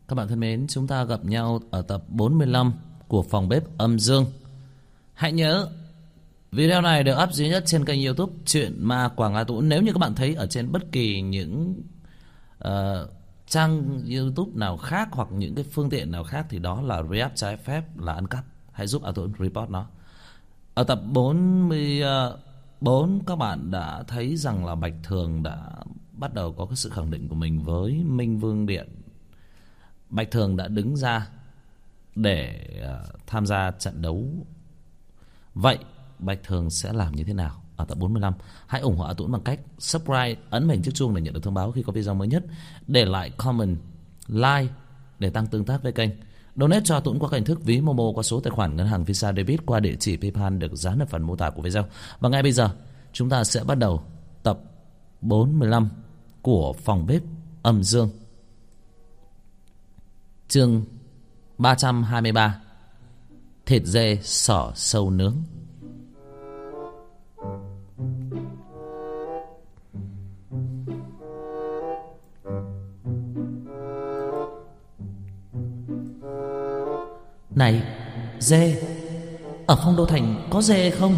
Các bạn thân mến, chúng ta gặp nhau ở tập 45 của Phòng Bếp Âm Dương. Hãy nhớ, video này được up duy nhất trên kênh YouTube Chuyện Ma Quảng A Tũng. Nếu như các bạn thấy ở trên bất kỳ những trang YouTube nào khác hoặc những cái phương tiện nào khác thì đó là react trái phép, là ăn cắp. Hãy giúp A Tũng report nó. Ở tập 44, các bạn đã thấy rằng là Bạch Thường đã bắt đầu có cái sự khẳng định của mình với Minh Vương Điện. Bạch Thường đã đứng ra để tham gia trận đấu. Vậy Bạch Thường sẽ làm như thế nào ở tập 45? Hãy ủng hộ A Tũng bằng cách subscribe, ấn hình chiếc chuông để nhận được thông báo khi có video mới nhất, để lại comment, like để tăng tương tác với kênh, donate cho A Tũng qua hình thức ví Momo qua số tài khoản ngân hàng Visa Debit qua địa chỉ PayPal được dán ở phần mô tả của video. Và ngay bây giờ chúng ta sẽ bắt đầu tập 45 của Phòng Bếp Âm Dương. Chương 323: Thịt dê xỏ sâu nướng. Này, dê, ở Phong Đô Thành có dê không?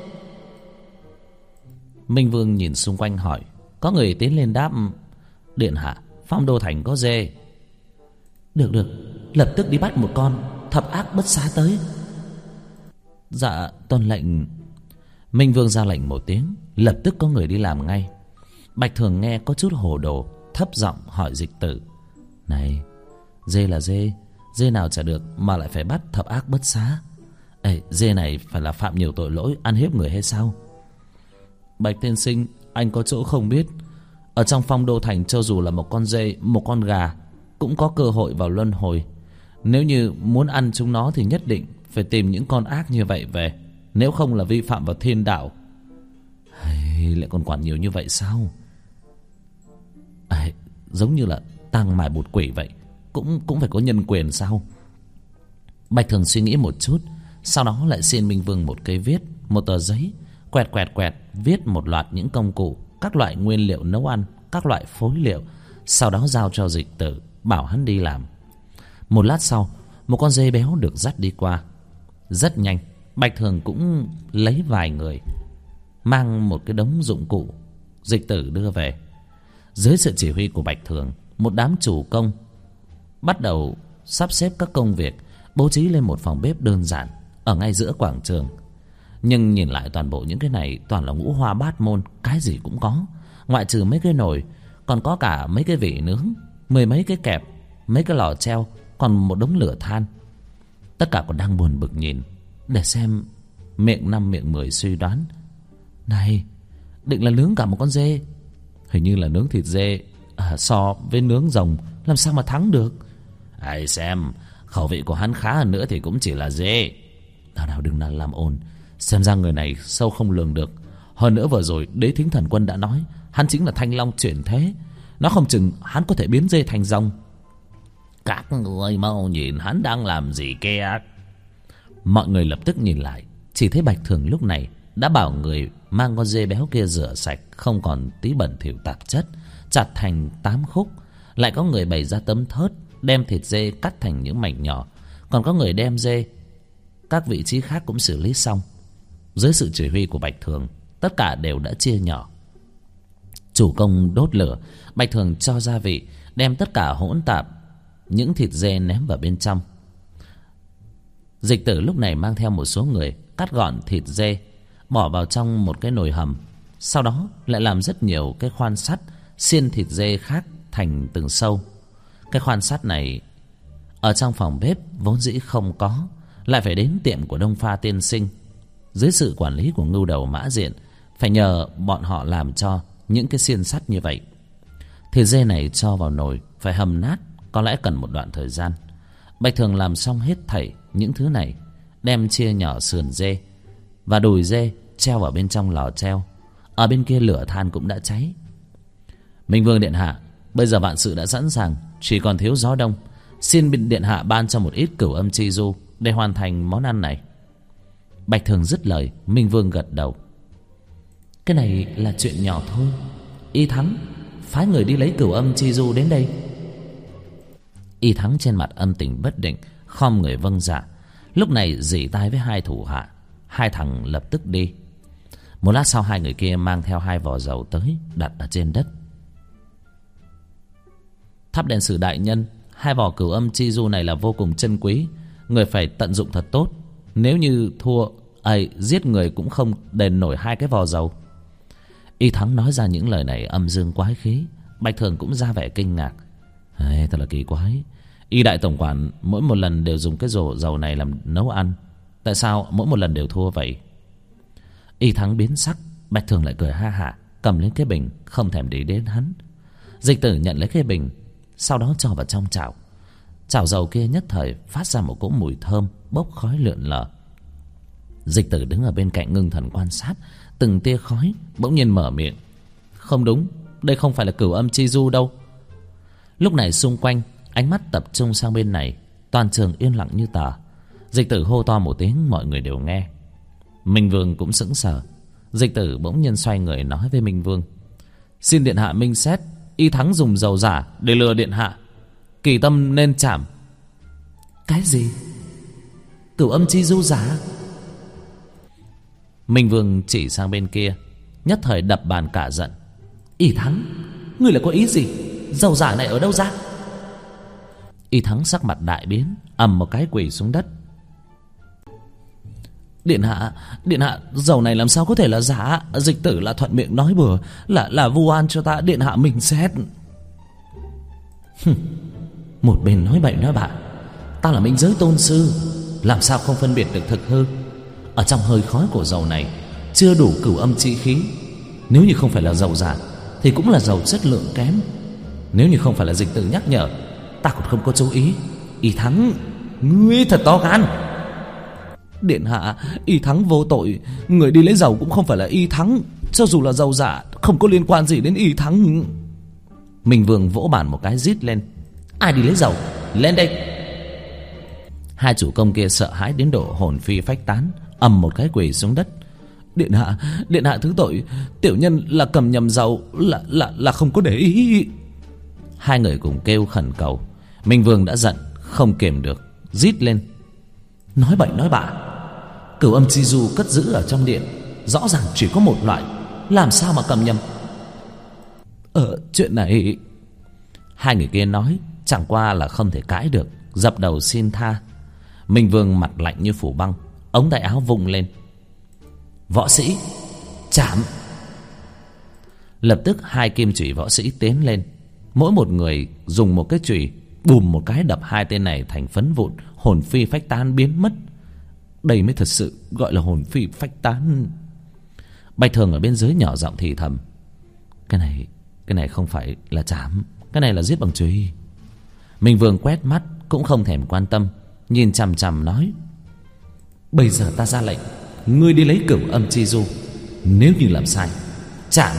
Minh Vương nhìn xung quanh hỏi. Có người tiến lên đáp: Điện hạ, Phong Đô Thành có dê. Được, lập tức đi bắt một con thập ác bất xá tới. Dạ, tuân lệnh. Minh Vương ra lệnh một tiếng, lập tức có người đi làm ngay. Bạch Thường nghe có chút hồ đồ, thấp giọng hỏi Dịch Tử: Này, dê là dê, dê nào chả được mà lại phải bắt thập ác bất xá? Ê, dê này phải là phạm nhiều tội lỗi ăn hiếp người hay sao? Bạch tiên sinh, anh có chỗ không biết. Ở trong Phong Đô Thành, cho dù là một con dê, một con gà cũng có cơ hội vào luân hồi. Nếu như muốn ăn chúng nó thì nhất định phải tìm những con ác như vậy về, nếu không là vi phạm vào thiên đạo. Hay lại còn quản nhiều như vậy sao? Giống như là tang mài bột quỷ vậy, cũng phải có nhân quyền sao? Bạch Thường suy nghĩ một chút, sau đó lại xin Minh Vương một cây viết, một tờ giấy, quẹt viết một loạt những công cụ, các loại nguyên liệu nấu ăn, các loại phối liệu, sau đó giao cho Dịch Tử, bảo hắn đi làm. Một lát sau, một con dê béo được dắt đi qua. Rất nhanh, Bạch Thường cũng lấy vài người, mang một cái đống dụng cụ, Dịch Tử đưa về. Dưới sự chỉ huy của Bạch Thường, một đám chủ công bắt đầu sắp xếp các công việc, bố trí lên một phòng bếp đơn giản ở ngay giữa quảng trường. Nhưng nhìn lại toàn bộ những cái này toàn là ngũ hoa bát môn, cái gì cũng có. Ngoại trừ mấy cái nồi, còn có cả mấy cái vỉ nướng, mười mấy cái kẹp, mấy cái lò treo, còn một đống lửa than. Tất cả còn đang buồn bực nhìn, để xem miệng năm miệng mười suy đoán. Này, định là nướng cả một con dê? Hình như là nướng thịt dê so với nướng rồng làm sao mà thắng được. Hãy xem, khẩu vị của hắn khá hơn nữa thì cũng chỉ là dê. Nào đừng làm ồn, xem ra người này sâu không lường được. Hơn nữa vừa rồi Đế Thính Thần Quân đã nói hắn chính là Thanh Long chuyển thế, nó không chừng hắn có thể biến dê thành rồng. Các người mau nhìn hắn đang làm gì kia. Mọi người lập tức nhìn lại, chỉ thấy Bạch Thường lúc này đã bảo người mang con dê béo kia rửa sạch, không còn tí bẩn thỉu tạp chất, chặt thành 8 khúc. Lại có người bày ra tấm thớt, đem thịt dê cắt thành những mảnh nhỏ. Còn có người đem dê các vị trí khác cũng xử lý xong. Dưới sự chỉ huy của Bạch Thường, tất cả đều đã chia nhỏ. Chủ công đốt lửa, Bạch Thường cho gia vị, đem tất cả hỗn tạp những thịt dê ném vào bên trong. Dịch Tử lúc này mang theo một số người cắt gọn thịt dê, bỏ vào trong một cái nồi hầm. Sau đó lại làm rất nhiều cái khoan sắt, xiên thịt dê khác thành từng sâu. Cái khoan sắt này ở trong phòng bếp vốn dĩ không có, lại phải đến tiệm của Đông Pha tiên sinh. Dưới sự quản lý của Ngưu Đầu Mã Diện, phải nhờ bọn họ làm cho những cái xiên sắt như vậy. Thịt dê này cho vào nồi phải hầm nát, có lẽ cần một đoạn thời gian. Bạch Thường làm xong hết thảy những thứ này, đem chia nhỏ sườn dê và đùi dê treo vào bên trong lò treo. Ở bên kia lửa than cũng đã cháy. Minh Vương điện hạ, bây giờ vạn sự đã sẵn sàng, chỉ còn thiếu gió đông. Xin điện hạ ban cho một ít cửu âm chi du để hoàn thành món ăn này. Bạch Thường dứt lời, Minh Vương gật đầu. Cái này là chuyện nhỏ thôi. Y Thắng phái người đi lấy cửu âm chi du đến đây. Y Thắng trên mặt âm tình bất định, khom người vâng dạ. Lúc này rỉ tai với hai thủ hạ. Hai thằng lập tức đi. Một lát sau hai người kia mang theo hai vò dầu tới, đặt ở trên đất. Tháp đền sử đại nhân, hai vò cửu âm chi du này là vô cùng chân quý, người phải tận dụng thật tốt. Nếu như thua giết người cũng không đền nổi hai cái vò dầu. Y Thắng nói ra những lời này âm dương quái khí. Bạch Thường cũng ra vẻ kinh ngạc. Thật là kỳ quái. Y đại tổng quản mỗi một lần đều dùng cái rổ dầu này làm nấu ăn, tại sao mỗi một lần đều thua vậy? Y Thắng biến sắc. Bạch Thường lại cười ha hả, cầm lấy cái bình, không thèm để ý đến hắn. Dịch Tử nhận lấy cái bình, sau đó cho vào trong chảo. Chảo dầu kia nhất thời phát ra một cỗ mùi thơm, bốc khói lượn lờ. Dịch Tử đứng ở bên cạnh ngưng thần quan sát từng tia khói, bỗng nhiên mở miệng. Không đúng, đây không phải là cửu âm chi du đâu. Lúc này xung quanh ánh mắt tập trung sang bên này, toàn trường yên lặng như tờ. Dịch Tử hô to một tiếng, mọi người đều nghe. Minh Vương cũng sững sờ. Dịch Tử bỗng nhiên xoay người nói với Minh Vương. Xin điện hạ minh xét, Y Thắng dùng dầu giả để lừa điện hạ, kỳ tâm nên chảm. Cái gì? Cửu âm chi du giả? Minh Vương chỉ sang bên kia, nhất thời đập bàn cả giận. Y Thắng, ngươi là có ý gì? Dầu giả này ở đâu ra? Y Thắng sắc mặt đại biến, ầm một cái quỳ xuống đất. Điện hạ, dầu này làm sao có thể là giả? Dịch Tử là thuận miệng nói bừa, là vu oan cho ta, điện hạ mình xét. Một bên nói bậy nói bạ, ta là minh giới tôn sư, làm sao không phân biệt được thực hư? Ở trong hơi khói của dầu này chưa đủ cửu âm chi khí. Nếu như không phải là dầu giả thì cũng là dầu chất lượng kém. Nếu như không phải là Dịch Tử nhắc nhở, ta còn không có chú ý. Y Thắng, ngươi thật to gan. Điện hạ, Y Thắng vô tội, người đi lấy dầu cũng không phải là Y Thắng. Cho dù là dầu giả, không có liên quan gì đến Y Thắng. Minh Vương vỗ bàn một cái rít lên. Ai đi lấy dầu? Lên đây! Hai chủ công kia sợ hãi đến độ hồn phi phách tán, ầm một cái quỳ xuống đất. Điện hạ thứ tội, tiểu nhân là cầm nhầm dầu, là không có để ý. Hai người cùng kêu khẩn cầu. Minh Vương đã giận không kiềm được, rít lên. Nói bậy nói bạ, cửu âm chi du cất giữ ở trong điện, rõ ràng chỉ có một loại, làm sao mà cầm nhầm? Chuyện này, hai người kia nói chẳng qua là không thể cãi được, dập đầu xin tha. Minh Vương mặt lạnh như phủ băng, ống tay áo vung lên. Võ sĩ chạm! Lập tức hai kim chủy võ sĩ tiến lên, mỗi một người dùng một cái chùy, bùm một cái đập hai tên này thành phấn vụn, hồn phi phách tán biến mất. Đây mới thật sự gọi là hồn phi phách tán. Bạch Thường ở bên dưới nhỏ giọng thì thầm. Cái này không phải là chạm, cái này là giết bằng chùy. Minh Vương quét mắt cũng không thèm quan tâm, nhìn chằm chằm nói. Bây giờ ta ra lệnh, ngươi đi lấy cửu âm chi du, nếu như làm sai, chạm!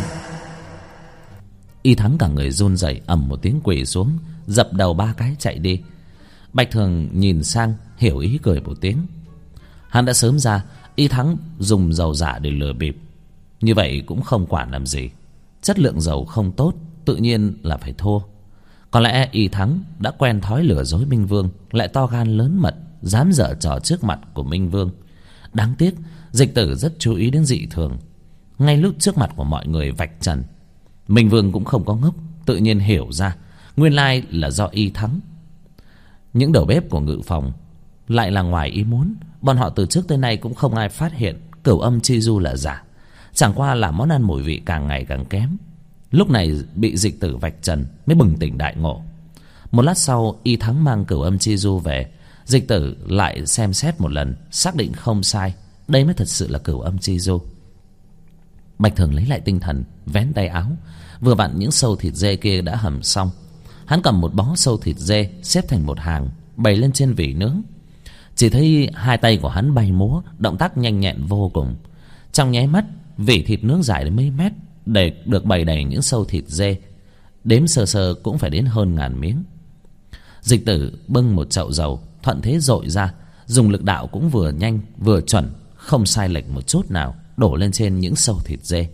Y Thắng cả người run rẩy, ầm một tiếng quỳ xuống, dập đầu ba cái chạy đi. Bạch Thường nhìn sang, hiểu ý cười một tiếng. Hắn đã sớm ra Y Thắng dùng dầu giả để lừa bịp, như vậy cũng không quản làm gì. Chất lượng dầu không tốt, tự nhiên là phải thua. Có lẽ Y Thắng đã quen thói lừa dối Minh Vương, lại to gan lớn mật, dám giở trò trước mặt của Minh Vương. Đáng tiếc Dịch Tử rất chú ý đến dị thường. Ngay lúc trước mặt của mọi người vạch trần, Minh Vương cũng không có ngốc, tự nhiên hiểu ra nguyên lai là do Y Thắng. Những đầu bếp của ngự phòng lại là ngoài ý muốn. Bọn họ từ trước tới nay cũng không ai phát hiện cửu âm chi du là giả, chẳng qua là món ăn mùi vị càng ngày càng kém. Lúc này bị Dịch Tử vạch trần mới bừng tỉnh đại ngộ. Một lát sau Y Thắng mang cửu âm chi du về. Dịch Tử lại xem xét một lần, xác định không sai, đây mới thật sự là cửu âm chi du. Bạch Thường lấy lại tinh thần, vén tay áo. Vừa vặn những sâu thịt dê kia đã hầm xong. Hắn cầm một bó sâu thịt dê xếp thành một hàng, bày lên trên vỉ nướng. Chỉ thấy hai tay của hắn bay múa, động tác nhanh nhẹn vô cùng. Trong nháy mắt, vỉ thịt nướng dài đến mấy mét để được bày đầy những sâu thịt dê, đếm sơ sơ cũng phải đến hơn 1000 miếng. Dịch Tử bưng một chậu dầu, thuận thế dội ra, dùng lực đạo cũng vừa nhanh vừa chuẩn, không sai lệch một chút nào, đổ lên trên những sâu thịt dê.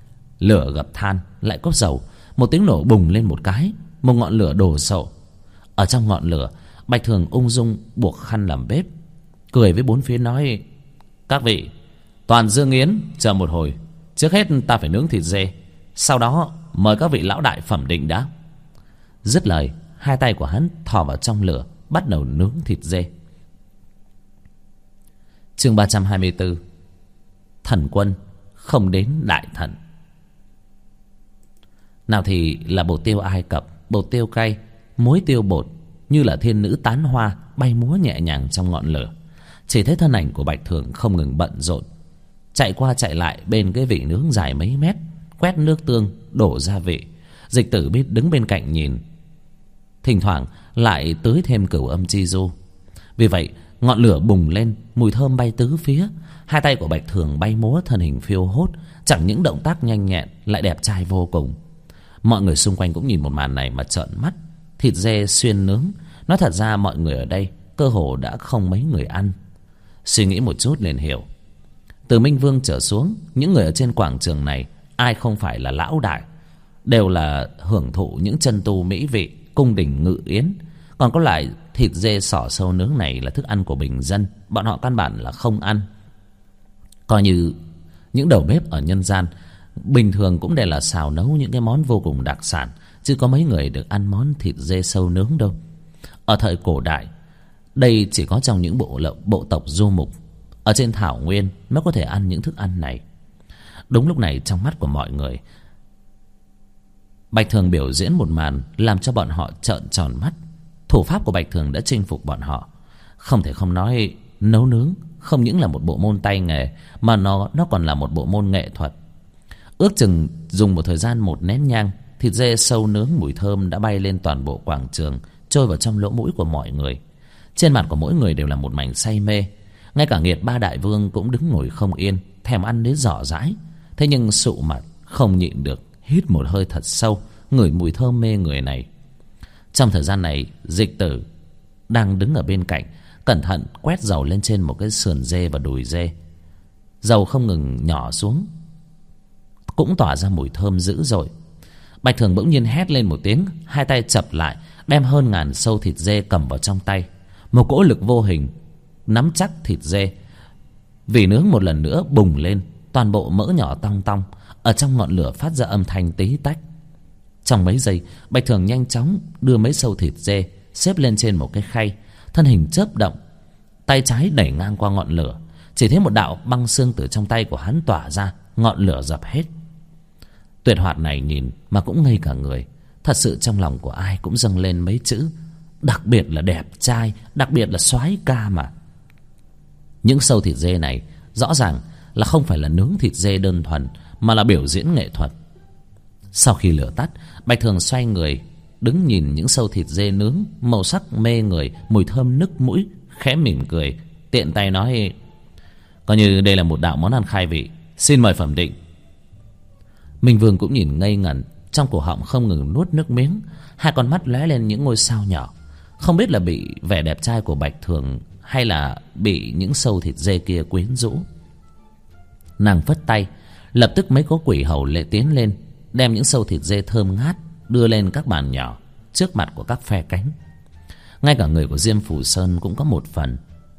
Lửa gập than, lại có dầu, một tiếng nổ bùng lên một cái, một ngọn lửa đổ sộ. Ở trong ngọn lửa, Bạch Thường ung dung buộc khăn làm bếp, cười với bốn phía nói: các vị, toàn Dương Yến, chờ một hồi. Trước hết ta phải nướng thịt dê, sau đó mời các vị lão đại phẩm định đã. Dứt lời, hai tay của hắn thò vào trong lửa, bắt đầu nướng thịt dê. Chương 324. Thần quân không đến đại thần. Nào thì là bột tiêu Ai Cập, bột tiêu cay, muối tiêu bột, như là thiên nữ tán hoa bay múa nhẹ nhàng trong ngọn lửa. Chỉ thấy thân ảnh của Bạch Thường không ngừng bận rộn, chạy qua chạy lại bên cái vị nướng dài mấy mét, quét nước tương, đổ gia vị. Dịch Tử biết đứng bên cạnh nhìn, thỉnh thoảng lại tưới thêm cửu âm chi du. Vì vậy ngọn lửa bùng lên, mùi thơm bay tứ phía. Hai tay của Bạch Thường bay múa, thân hình phiêu hốt, chẳng những động tác nhanh nhẹn lại đẹp trai vô cùng. Mọi người xung quanh cũng nhìn một màn này mà trợn mắt. Thịt dê xuyên nướng, nói thật ra mọi người ở đây cơ hồ đã không mấy người ăn. Suy nghĩ một chút liền hiểu, từ Minh Vương trở xuống, những người ở trên quảng trường này ai không phải là lão đại, đều là hưởng thụ những chân tu mỹ vị, cung đình ngự yến. Còn có lại thịt dê xỏ sâu nướng này là thức ăn của bình dân, bọn họ căn bản là không ăn. Coi như những đầu bếp ở nhân gian bình thường cũng đều là xào nấu những cái món vô cùng đặc sản, chứ có mấy người được ăn món thịt dê sâu nướng đâu. Ở thời cổ đại, đây chỉ có trong những bộ tộc du mục ở trên thảo nguyên mới có thể ăn những thức ăn này. Đúng lúc này, trong mắt của mọi người, Bạch Thường biểu diễn một màn làm cho bọn họ trợn tròn mắt. Thủ pháp của Bạch Thường đã chinh phục bọn họ. Không thể không nói, nấu nướng không những là một bộ môn tay nghề, mà nó còn là một bộ môn nghệ thuật. Ước chừng dùng một thời gian 1 nén nhang, thịt dê sâu nướng mùi thơm đã bay lên toàn bộ quảng trường, trôi vào trong lỗ mũi của mọi người. Trên mặt của mỗi người đều là một mảnh say mê. Ngay cả Nghiệt Ba Đại Vương cũng đứng ngồi không yên, thèm ăn đến rỏ rãi. Thế nhưng sụ mặt không nhịn được, hít một hơi thật sâu, ngửi mùi thơm mê người này. Trong thời gian này, Dịch Tử đang đứng ở bên cạnh, cẩn thận quét dầu lên trên một cái sườn dê và đùi dê. Dầu không ngừng nhỏ xuống, cũng tỏa ra mùi thơm dữ dội. Bạch Thường bỗng nhiên hét lên một tiếng, hai tay chập lại, đem hơn ngàn sâu thịt dê cầm vào trong tay. Một cỗ lực vô hình nắm chắc thịt dê, vì nướng một lần nữa bùng lên, toàn bộ mỡ nhỏ tong tong ở trong ngọn lửa phát ra âm thanh tí tách. Trong mấy giây, Bạch Thường nhanh chóng đưa mấy sâu thịt dê xếp lên trên một cái khay, thân hình chớp động, tay trái đẩy ngang qua ngọn lửa. Chỉ thấy một đạo băng xương từ trong tay của hắn tỏa ra, ngọn lửa dập hết. Tuyệt hoạt này nhìn mà cũng ngây cả người. Thật sự trong lòng của ai cũng dâng lên mấy chữ, đặc biệt là đẹp trai, đặc biệt là soái ca mà. Những sâu thịt dê này rõ ràng là không phải là nướng thịt dê đơn thuần, mà là biểu diễn nghệ thuật. Sau khi lửa tắt, Bạch Thường xoay người đứng nhìn những sâu thịt dê nướng, màu sắc mê người, mùi thơm nức mũi, khẽ mỉm cười, tiện tay nói: coi như đây là một đạo món ăn khai vị, xin mời phẩm định. Minh Vương cũng nhìn ngây ngẩn, trong cổ họng không ngừng nuốt nước miếng, hai con mắt lóe lên những ngôi sao nhỏ. Không biết là bị vẻ đẹp trai của Bạch Thường hay là bị những sâu thịt dê kia quyến rũ. Nàng phất tay, lập tức mấy có quỷ hầu lệ tiến lên, đem những sâu thịt dê thơm ngát đưa lên các bàn nhỏ trước mặt của các phe cánh. Ngay cả người của Diêm Phù Sơn cũng có một phần,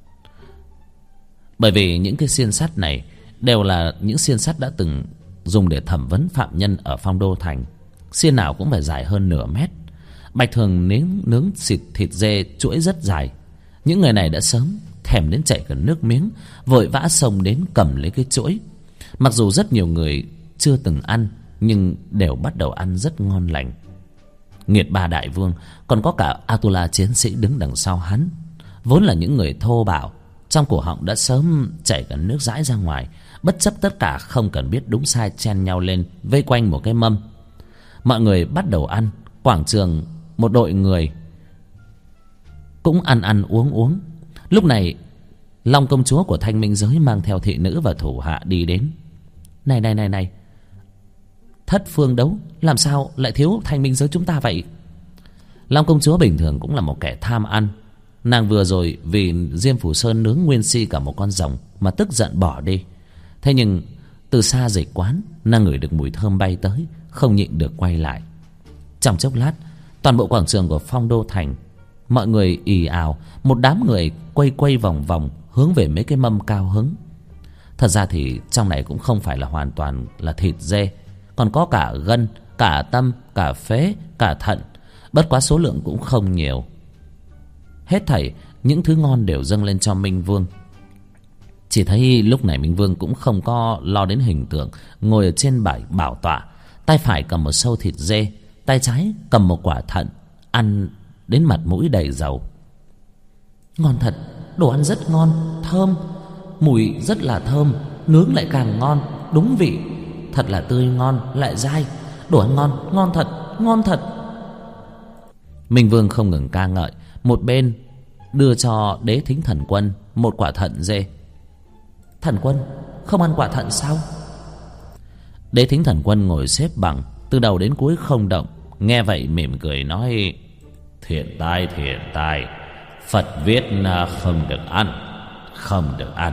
bởi vì những cái xiên sắt này đều là những xiên sắt đã từng dùng để thẩm vấn phạm nhân ở Phong Đô Thành. Xiên nào cũng phải dài hơn nửa mét. Bạch Thường nướng thịt dê chuỗi rất dài. Những người này đã sớm thèm đến chảy cả nước miếng, vội vã xông đến cầm lấy cái chuỗi. Mặc dù rất nhiều người chưa từng ăn, nhưng đều bắt đầu ăn rất ngon lành. Nghiệt Ba Đại Vương, còn có cả Atula chiến sĩ đứng đằng sau hắn, vốn là những người thô bạo, trong cổ họng đã sớm chảy cả nước dãi ra ngoài. Bất chấp tất cả, không cần biết đúng sai, chen nhau lên vây quanh một cái mâm. Mọi người bắt đầu ăn. Quảng trường một đội người cũng ăn uống. Lúc này Long công chúa của Thanh Minh giới mang theo thị nữ và thủ hạ đi đến. Này, thất phương đấu, làm sao lại thiếu Thanh Minh giới chúng ta vậy? Long công chúa bình thường cũng là một kẻ tham ăn. Nàng vừa rồi vì Diêm Phù Sơn nướng nguyên si cả một con rồng mà tức giận bỏ đi. Thế nhưng từ xa Dịch quán, nàng ngửi được mùi thơm bay tới, không nhịn được quay lại. Trong chốc lát, toàn bộ quảng trường của Phong Đô Thành mọi người ì ào, một đám người quay quay vòng vòng hướng về mấy cái mâm cao hứng. Thật ra thì trong này cũng không phải là hoàn toàn là thịt dê, còn có cả gân, cả tâm, cả phế, cả thận. Bất quá số lượng cũng không nhiều. Hết thảy những thứ ngon đều dâng lên cho Minh Vương. Chỉ thấy lúc này Minh Vương cũng không có lo đến hình tượng, ngồi ở trên bảo tọa, tay phải cầm một sâu thịt dê, tay trái cầm một quả thận, ăn đến mặt mũi đầy dầu. Ngon thật, đồ ăn rất ngon, thơm, mùi rất là thơm, nướng lại càng ngon, đúng vị, thật là tươi ngon lại dai, đồ ăn ngon, ngon thật, ngon thật. Minh Vương không ngừng ca ngợi, một bên đưa cho Đế Thính Thần Quân một quả thận dê. Thần Quân không ăn quả thận sao? Đế Thính Thần Quân ngồi xếp bằng, từ đầu đến cuối không động. Nghe vậy mỉm cười nói: thiện tai, Phật viết không được ăn, không được ăn.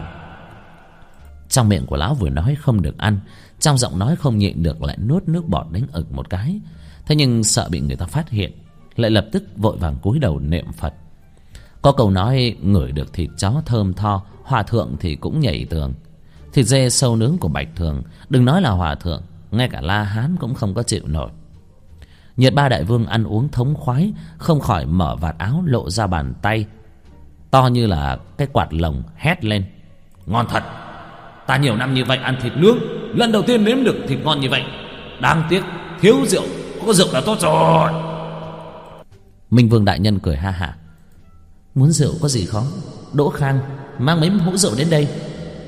Trong miệng của lão vừa nói không được ăn, trong giọng nói không nhịn được lại nuốt nước bọt đánh ực một cái. Thế nhưng sợ bị người ta phát hiện, lại lập tức vội vàng cúi đầu niệm Phật. Có câu nói ngửi được thịt chó thơm tho, hòa thượng thì cũng nhảy tường. Thịt dê sâu nướng của Bạch Thường, đừng nói là hòa thượng, ngay cả La Hán cũng không có chịu nổi. Nhiệt Ba Đại Vương ăn uống thống khoái, không khỏi mở vạt áo lộ ra bàn tay to như là cái quạt lồng, hét lên: ngon thật, ta nhiều năm như vậy ăn thịt nướng, lần đầu tiên nếm được thịt ngon như vậy. Đáng tiếc thiếu rượu, có rượu là tốt rồi. Minh Vương đại nhân cười ha hả: muốn rượu có gì khó, Đỗ Khang mang mấy hũ rượu đến đây.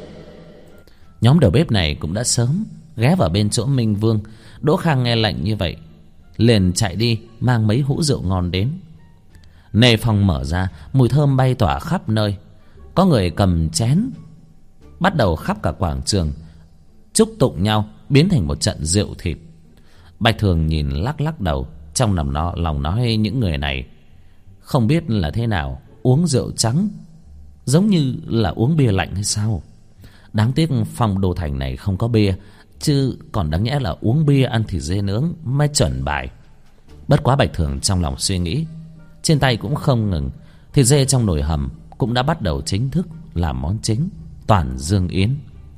Nhóm đầu bếp này cũng đã sớm ghé vào bên chỗ Minh Vương. Đỗ Khang nghe lệnh như vậy liền chạy đi mang mấy hũ rượu ngon đến. Nề phòng mở ra, mùi thơm bay tỏa khắp nơi. Có người cầm chén bắt đầu khắp cả quảng trường chúc tụng nhau, biến thành một trận rượu thịt. Bạch Thường nhìn lắc lắc đầu, trong lòng nói những người này không biết là thế nào, uống rượu trắng giống như là uống bia lạnh hay sao. Đáng tiếc Phong Đô Thành này không có bia, chứ còn đáng nhẽ là uống bia ăn thịt dê nướng mới chuẩn bài. Bất quá Bạch Thường trong lòng suy nghĩ, trên tay cũng không ngừng. Thịt dê trong nồi hầm cũng đã bắt đầu chính thức làm món chính, Toàn Dương Yến.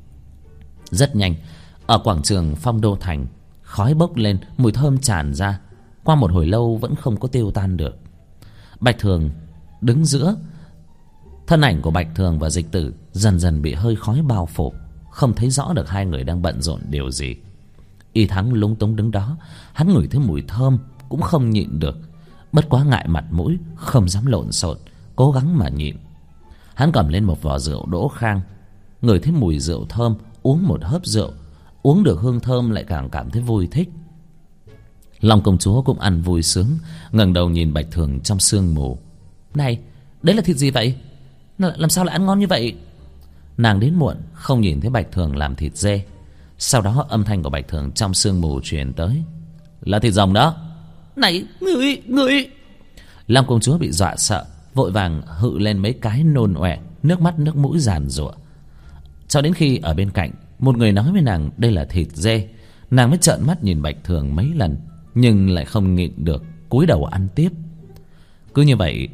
Rất nhanh, ở quảng trường Phong Đô Thành, khói bốc lên, mùi thơm tràn ra. Qua một hồi lâu vẫn không có tiêu tan được. Bạch Thường đứng giữa, thân ảnh của Bạch Thường và Dịch Tử dần dần bị hơi khói bao phủ, không thấy rõ được hai người đang bận rộn điều gì. Y Thắng lúng túng đứng đó, hắn ngửi thấy mùi thơm cũng không nhịn được. Bất quá ngại mặt mũi, không dám lộn xộn, cố gắng mà nhịn. Hắn cầm lên một vò rượu Đỗ Khang, ngửi thấy mùi rượu thơm, uống một hớp rượu. Uống được hương thơm lại càng cảm thấy vui thích. Long công chúa cũng ăn vui sướng, ngẩng đầu nhìn Bạch Thường trong sương mù. Này, đấy là thịt gì vậy? Làm sao lại ăn ngon như vậy? Nàng đến muộn, không nhìn thấy Bạch Thường làm thịt dê. Sau đó âm thanh của Bạch Thường trong sương mù truyền tới: là thịt rồng đó. Này, ngươi! Long công chúa bị dọa sợ, vội vàng hự lên mấy cái nôn ọe, nước mắt nước mũi giàn giụa. Cho đến khi ở bên cạnh một người nói với nàng đây là thịt dê, nàng mới trợn mắt nhìn Bạch Thường mấy lần, nhưng lại không nhịn được, cúi đầu ăn tiếp. Cứ như vậy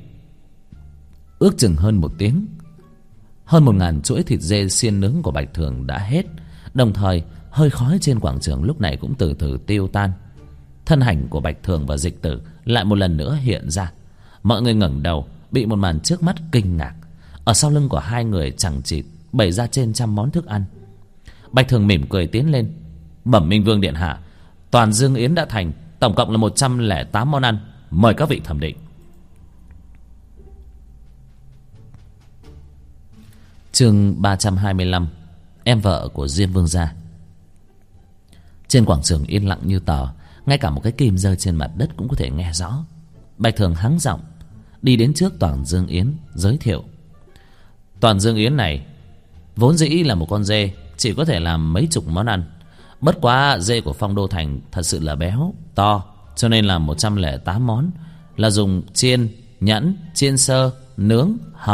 ước chừng hơn một tiếng, hơn 1000 chuỗi thịt dê xiên nướng của Bạch Thường đã hết. Đồng thời hơi khói trên quảng trường lúc này cũng từ từ tiêu tan. Thân ảnh của Bạch Thường và Dịch Tử lại một lần nữa hiện ra. Mọi người ngẩng đầu, bị một màn trước mắt kinh ngạc. Ở sau lưng của hai người chằng chịt bày ra trên trăm món thức ăn. Bạch Thường mỉm cười tiến lên: bẩm Minh Vương điện hạ, Toàn Dương Yến đã thành, tổng cộng là 108 món ăn, mời các vị thẩm định. Chương 325: Em vợ của Diêm Vương gia. Trên quảng trường yên lặng như tờ, ngay cả một cái kim rơi trên mặt đất cũng có thể nghe rõ. Bạch Thường hắng giọng đi đến trước Toàn Dương Yến, giới thiệu: Toàn Dương Yến này vốn dĩ là một con dê, chỉ có thể làm mấy chục món ăn. Bất quá dê của Phong Đô Thành thật sự là béo, to, cho nên làm 108 món, là dùng chiên, nhẫn, chiên sơ, nướng,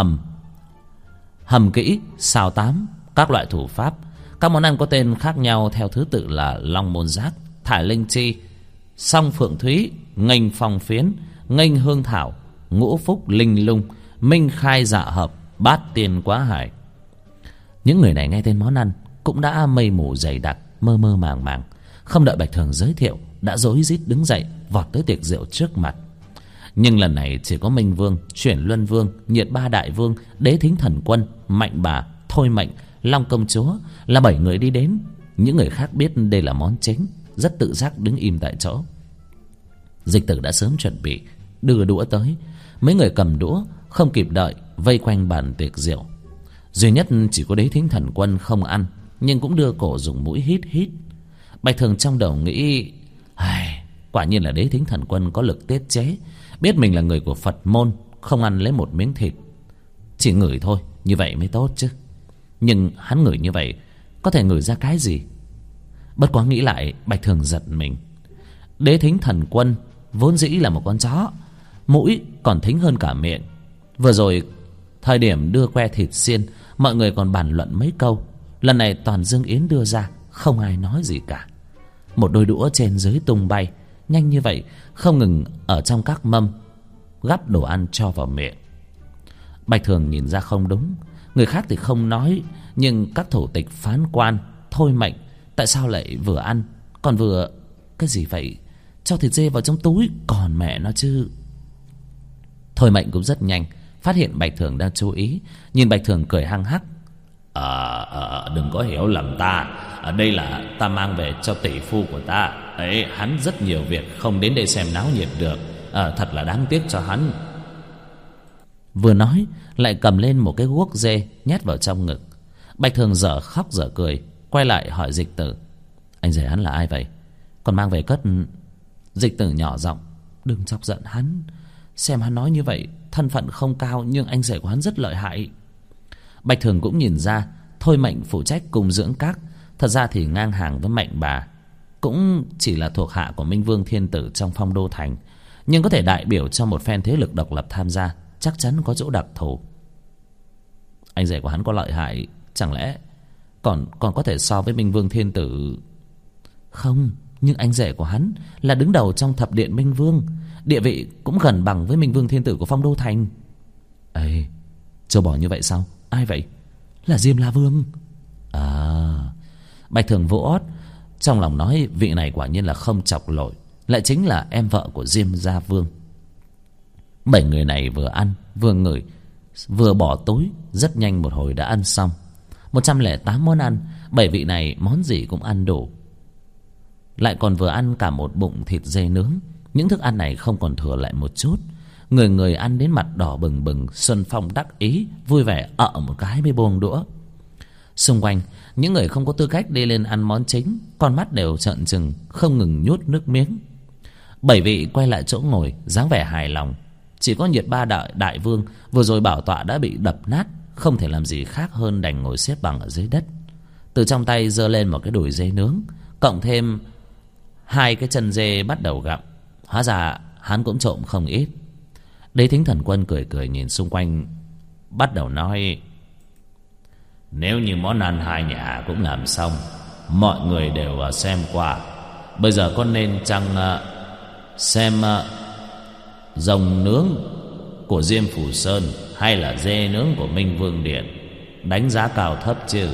hầm kỹ, xào tám, các loại thủ pháp. Các món ăn có tên khác nhau theo thứ tự là Long Môn Giác, Thải Linh Chi, Song Phượng Thúy, Nghênh Phong Phiến, Nghênh Hương Thảo, ngũ phúc linh lung, minh khai dạ hợp, bát tiên quá hải. Những người này nghe tên món ăn cũng đã mây mù dày đặc, mơ mơ màng màng. Không đợi Bạch Thường giới thiệu đã rối rít đứng dậy vọt tới tiệc rượu trước mặt. Nhưng lần này chỉ có Minh Vương, Chuyển Luân Vương, Nhiệt Ba Đại Vương, Đế Thính Thần Quân, Mạnh Bà, Thôi Mệnh, Long Công Chúa là 7 người đi đến. Những người khác biết đây là món chính, rất tự giác đứng im tại chỗ. Dịch Tử đã sớm chuẩn bị đưa đũa tới. Mấy người cầm đũa không kịp đợi vây quanh bàn tiệc rượu. Duy nhất chỉ có Đế Thính Thần Quân không ăn, nhưng cũng đưa cổ dùng mũi hít hít. Bạch Thường trong đầu nghĩ, quả nhiên là Đế Thính Thần Quân có lực tiết chế, biết mình là người của Phật môn, không ăn lấy một miếng thịt. Chỉ ngửi thôi, như vậy mới tốt chứ. Nhưng hắn ngửi như vậy có thể ngửi ra cái gì? Bất quá nghĩ lại, Bạch Thường giật mình. Đế Thính Thần Quân vốn dĩ là một con chó, mũi còn thính hơn cả miệng. Vừa rồi thời điểm đưa que thịt xiên, mọi người còn bàn luận mấy câu. Lần này toàn Dương Yến đưa ra, không ai nói gì cả. Một đôi đũa trên dưới tung bay, nhanh như vậy, không ngừng ở trong các mâm gắp đồ ăn cho vào miệng. Bạch Thường nhìn ra không đúng. Người khác thì không nói, nhưng các thủ tịch, phán quan, Thôi Mệnh tại sao lại vừa ăn còn vừa... Cái gì vậy? Cho thịt dê vào trong túi, còn mẹ nó chứ. Thôi Mệnh cũng rất nhanh phát hiện Bạch Thường đang chú ý, nhìn Bạch Thường cười hăng hắc. Đừng có hiểu lầm ta. Ở đây là ta mang về cho tỷ phu của ta ấy, hắn rất nhiều việc không đến đây xem náo nhiệt được. Thật là đáng tiếc cho hắn. Vừa nói lại cầm lên một cái guốc dê nhét vào trong ngực. Bạch Thường dở khóc dở cười, quay lại hỏi Dịch Tử, anh rể hắn là ai vậy? Còn mang về cất. Dịch Tử nhỏ giọng, đừng chọc giận hắn. Xem hắn nói như vậy, thân phận không cao, nhưng anh rể của hắn rất lợi hại. Bạch Thường cũng nhìn ra Thôi Mệnh phụ trách cung dưỡng các, thật ra thì ngang hàng với Mạnh Bà, cũng chỉ là thuộc hạ của Minh Vương Thiên Tử trong Phong Đô Thành, nhưng có thể đại biểu cho một phen thế lực độc lập tham gia, chắc chắn có chỗ đặc thù. Anh rể của hắn có lợi hại, chẳng lẽ còn có thể so với Minh Vương Thiên Tử? Không, nhưng anh rể của hắn là đứng đầu trong thập điện Minh Vương, địa vị cũng gần bằng với Minh Vương Thiên Tử của Phong Đô Thành. Ê, châu bò như vậy sao? Ai vậy? Là Diêm La Vương. Bạch Thường vỗ ót, trong lòng nói vị này quả nhiên là không chọc lội, lại chính là em vợ của Diêm Gia Vương. 7 người này vừa ăn vừa ngửi vừa bỏ túi, rất nhanh một hồi đã ăn xong. 108 món ăn, 7 vị này món gì cũng ăn đủ, lại còn vừa ăn cả một bụng thịt dê nướng. Những thức ăn này không còn thừa lại một chút. Người người ăn đến mặt đỏ bừng bừng, Xuân Phong đắc ý, vui vẻ một cái mới buông đũa. Xung quanh những người không có tư cách đi lên ăn món chính, con mắt đều trợn trừng, không ngừng nhốt nước miếng. 7 vị quay lại chỗ ngồi, dáng vẻ hài lòng. Chỉ có Nhiệt Ba Đại Vương vừa rồi bảo tọa đã bị đập nát, không thể làm gì khác hơn đành ngồi xếp bằng ở dưới đất. Từ trong tay giơ lên một cái đùi dê nướng, cộng thêm 2 cái chân dê bắt đầu gặm. Hóa ra hắn cũng trộm không ít. Đế Thính Thần Quân cười cười nhìn xung quanh, bắt đầu nói, nếu như món ăn hai nhà cũng làm xong, mọi người đều xem qua, bây giờ có nên chăng xem rồng nướng của Diêm Phủ Sơn hay là dê nướng của Minh Vương Điện, đánh giá cao thấp chứ?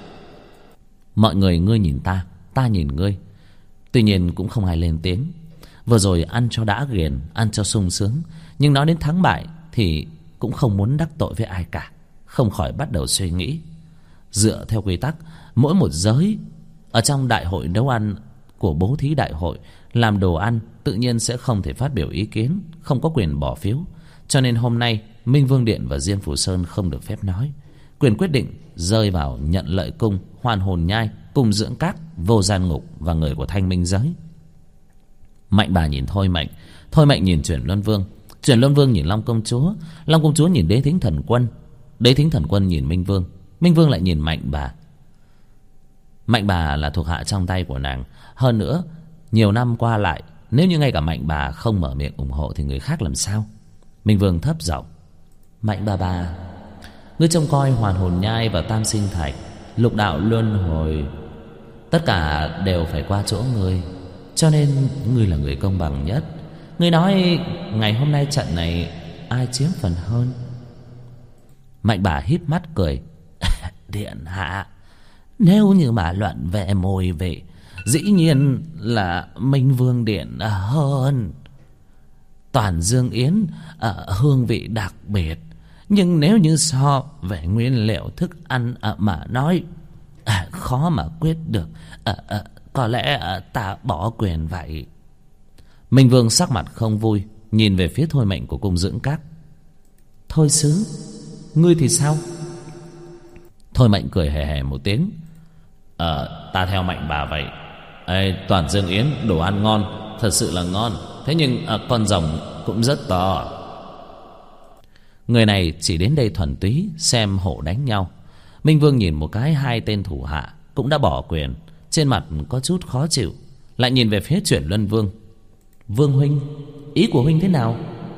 Mọi người ngươi nhìn ta, ta nhìn ngươi. Tuy nhiên cũng không ai lên tiếng. Vừa rồi ăn cho đã ghiền, ăn cho sung sướng, nhưng nói đến thắng bại thì cũng không muốn đắc tội với ai cả, không khỏi bắt đầu suy nghĩ. Dựa theo quy tắc, mỗi một giới ở trong đại hội nấu ăn của bố thí đại hội làm đồ ăn tự nhiên sẽ không thể phát biểu ý kiến, không có quyền bỏ phiếu. Cho nên hôm nay Minh Vương Điện và Diêm Phủ Sơn không được phép nói. Quyền quyết định rơi vào Nhận Lợi Cung, Hoàn Hồn Nhai, Cung Dưỡng Các, Vô Gian Ngục và người của Thanh Minh Giới. Mạnh Bà nhìn Thôi Mệnh, Thôi Mệnh nhìn Chuyển Luân Vương, Chuyển Luân Vương nhìn Long Công Chúa, Long Công Chúa nhìn Đế Thính Thần Quân, Đế Thính Thần Quân nhìn Minh Vương, Minh Vương lại nhìn Mạnh Bà. Mạnh Bà là thuộc hạ trong tay của nàng. Hơn nữa nhiều năm qua lại, nếu như ngay cả Mạnh Bà không mở miệng ủng hộ thì người khác làm sao? Minh Vương thấp giọng, Mạnh bà, ngươi trông coi Hoàn Hồn Nhai và Tam Sinh Thạch, lục đạo luân hồi, tất cả đều phải qua chỗ ngươi, cho nên ngươi là người công bằng nhất. Ngươi nói ngày hôm nay trận này ai chiếm phần hơn. Mạnh bà híp mắt cười. Điện hạ, nếu như mà luận về mùi vị, dĩ nhiên là Minh Vương Điện hơn. Toàn Dương Yến hương vị đặc biệt, nhưng nếu như so về nguyên liệu thức ăn mà nói, khó mà quyết được. Có lẽ ta bỏ quyền vậy. Minh Vương sắc mặt không vui, nhìn về phía Thôi Mệnh của cung dưỡng các. Thôi sứ, ngươi thì sao? Thôi Mệnh cười hề hề một tiếng. Ta theo Mạnh bà vậy. Toàn Dương Yến đồ ăn ngon, thật sự là ngon. Thế nhưng con rồng cũng rất to. Người này chỉ đến đây thuần túy xem hổ đánh nhau. Minh Vương nhìn một cái hai tên thủ hạ cũng đã bỏ quyền, trên mặt có chút khó chịu, lại nhìn về phía Chuyển Luân Vương. Vương huynh, ý của huynh thế nào?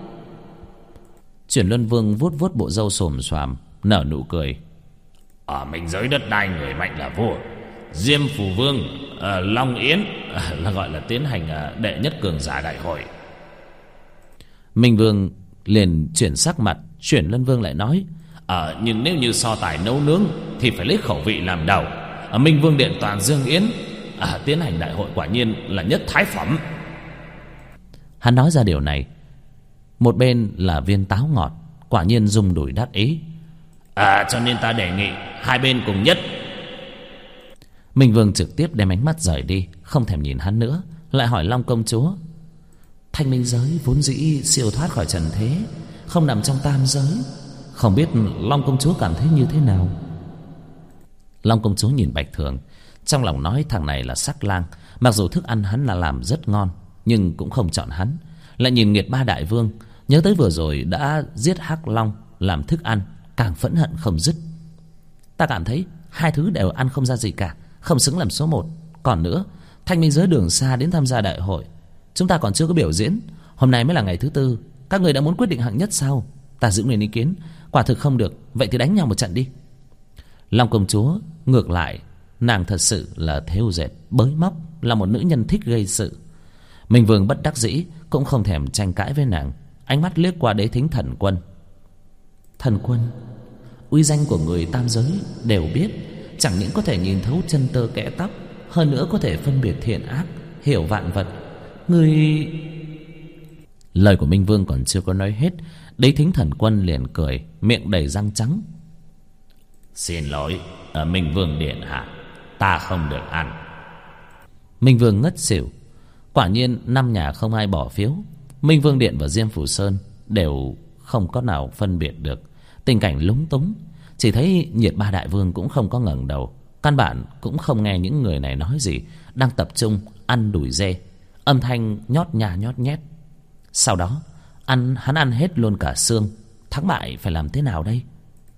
Chuyển Luân Vương vuốt vuốt bộ râu xồm xoàm, nở nụ cười. Ở Minh giới đất đai người mạnh là vua. Diêm Phù Vương Long Yến là gọi là tiến hành đệ nhất cường giả đại hội. Minh Vương liền chuyển sắc mặt. Chuyển Luân Vương lại nói, nhưng nếu như so tài nấu nướng thì phải lấy khẩu vị làm đầu. Minh Vương Điện Toàn Dương Yến tiến hành đại hội quả nhiên là nhất thái phẩm. Hắn nói ra điều này, một bên là viên táo ngọt, quả nhiên rung đùi đắc ý. Cho nên ta đề nghị hai bên cùng nhất. Minh Vương trực tiếp đem ánh mắt rời đi, không thèm nhìn hắn nữa, lại hỏi Long công chúa. Thanh minh giới vốn dĩ siêu thoát khỏi trần thế, không nằm trong tam giới, không biết Long công chúa cảm thấy như thế nào? Long công chúa nhìn Bạch Thường, trong lòng nói thằng này là sắc lang. Mặc dù thức ăn hắn là làm rất ngon, nhưng cũng không chọn hắn. Lại nhìn Nguyệt Ba Đại Vương, nhớ tới vừa rồi đã giết Hắc Long làm thức ăn, càng phẫn hận không dứt. Ta cảm thấy hai thứ đều ăn không ra gì cả, không xứng làm số một. Còn nữa, thanh minh giới đường xa đến tham gia đại hội, chúng ta còn chưa có biểu diễn, hôm nay mới là ngày thứ tư, các người đã muốn quyết định hạng nhất sao? Ta giữ nguyên ý kiến, quả thực không được, vậy thì đánh nhau một trận đi. Long công chúa ngược lại, nàng thật sự là thêu dệt bới móc, là một nữ nhân thích gây sự. Minh Vương bất đắc dĩ cũng không thèm tranh cãi với nàng, ánh mắt liếc qua Đế Thính Thần Quân. Thần Quân, uy danh của người tam giới đều biết, chẳng những có thể nhìn thấu chân tơ kẽ tóc, hơn nữa có thể phân biệt thiện ác, hiểu vạn vật. Người... Lời của Minh Vương còn chưa có nói hết, Đế Thính Thần Quân liền cười, miệng đầy răng trắng. Xin lỗi, Minh Vương điện hạ, ta không được ăn. Minh Vương ngất xỉu. Quả nhiên 5 nhà không ai bỏ phiếu. Minh Vương Điện và Diêm Phủ Sơn đều không có nào phân biệt được. Tình cảnh lúng túng. Chỉ thấy Nhiệt Ba Đại Vương cũng không có ngẩng đầu, căn bản cũng không nghe những người này nói gì, đang tập trung ăn đùi dê, âm thanh nhót nha nhót nhét. Sau đó hắn ăn hết luôn cả xương. Thắng bại phải làm thế nào đây?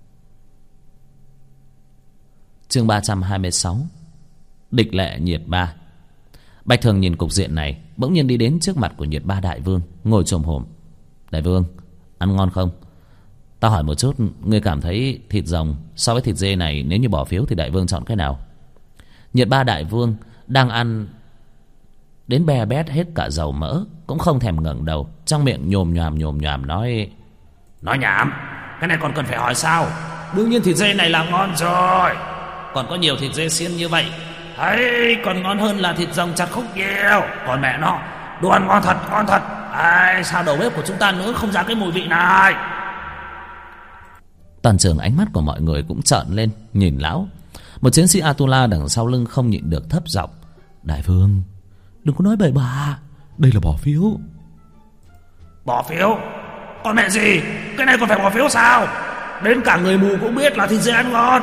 Chương 326. Địch lệ Nhiệt Ba. Bạch Thường nhìn cục diện này, bỗng nhiên đi đến trước mặt của Nhiệt Ba Đại Vương, ngồi chồm hổm. Đại Vương, ăn ngon không? Ta hỏi một chút, ngươi cảm thấy thịt rồng so với thịt dê này, nếu như bỏ phiếu thì Đại Vương chọn cái nào? Nhiệt Ba Đại Vương đang ăn đến be bét hết cả dầu mỡ, cũng không thèm ngẩng đầu, trong miệng nhồm nhòm nói nhảm, cái này còn cần phải hỏi sao? Đương nhiên thịt dê này là ngon rồi, còn có nhiều thịt dê xiên như vậy ấy, còn ngon hơn là thịt rồng chặt khúc nhiều. Còn mẹ nó, đồ ăn ngon thật, ngon thật. Ai, sao đầu bếp của chúng ta nữa không ra cái mùi vị này? Toàn trường ánh mắt của mọi người cũng trợn lên nhìn lão. Một chiến sĩ Atula đằng sau lưng không nhịn được thấp giọng. Đại Vương, đừng có nói bậy bạ, đây là bỏ phiếu. Bỏ phiếu? Còn mẹ gì, cái này còn phải bỏ phiếu sao? Đến cả người mù cũng biết là thịt dê ăn ngon.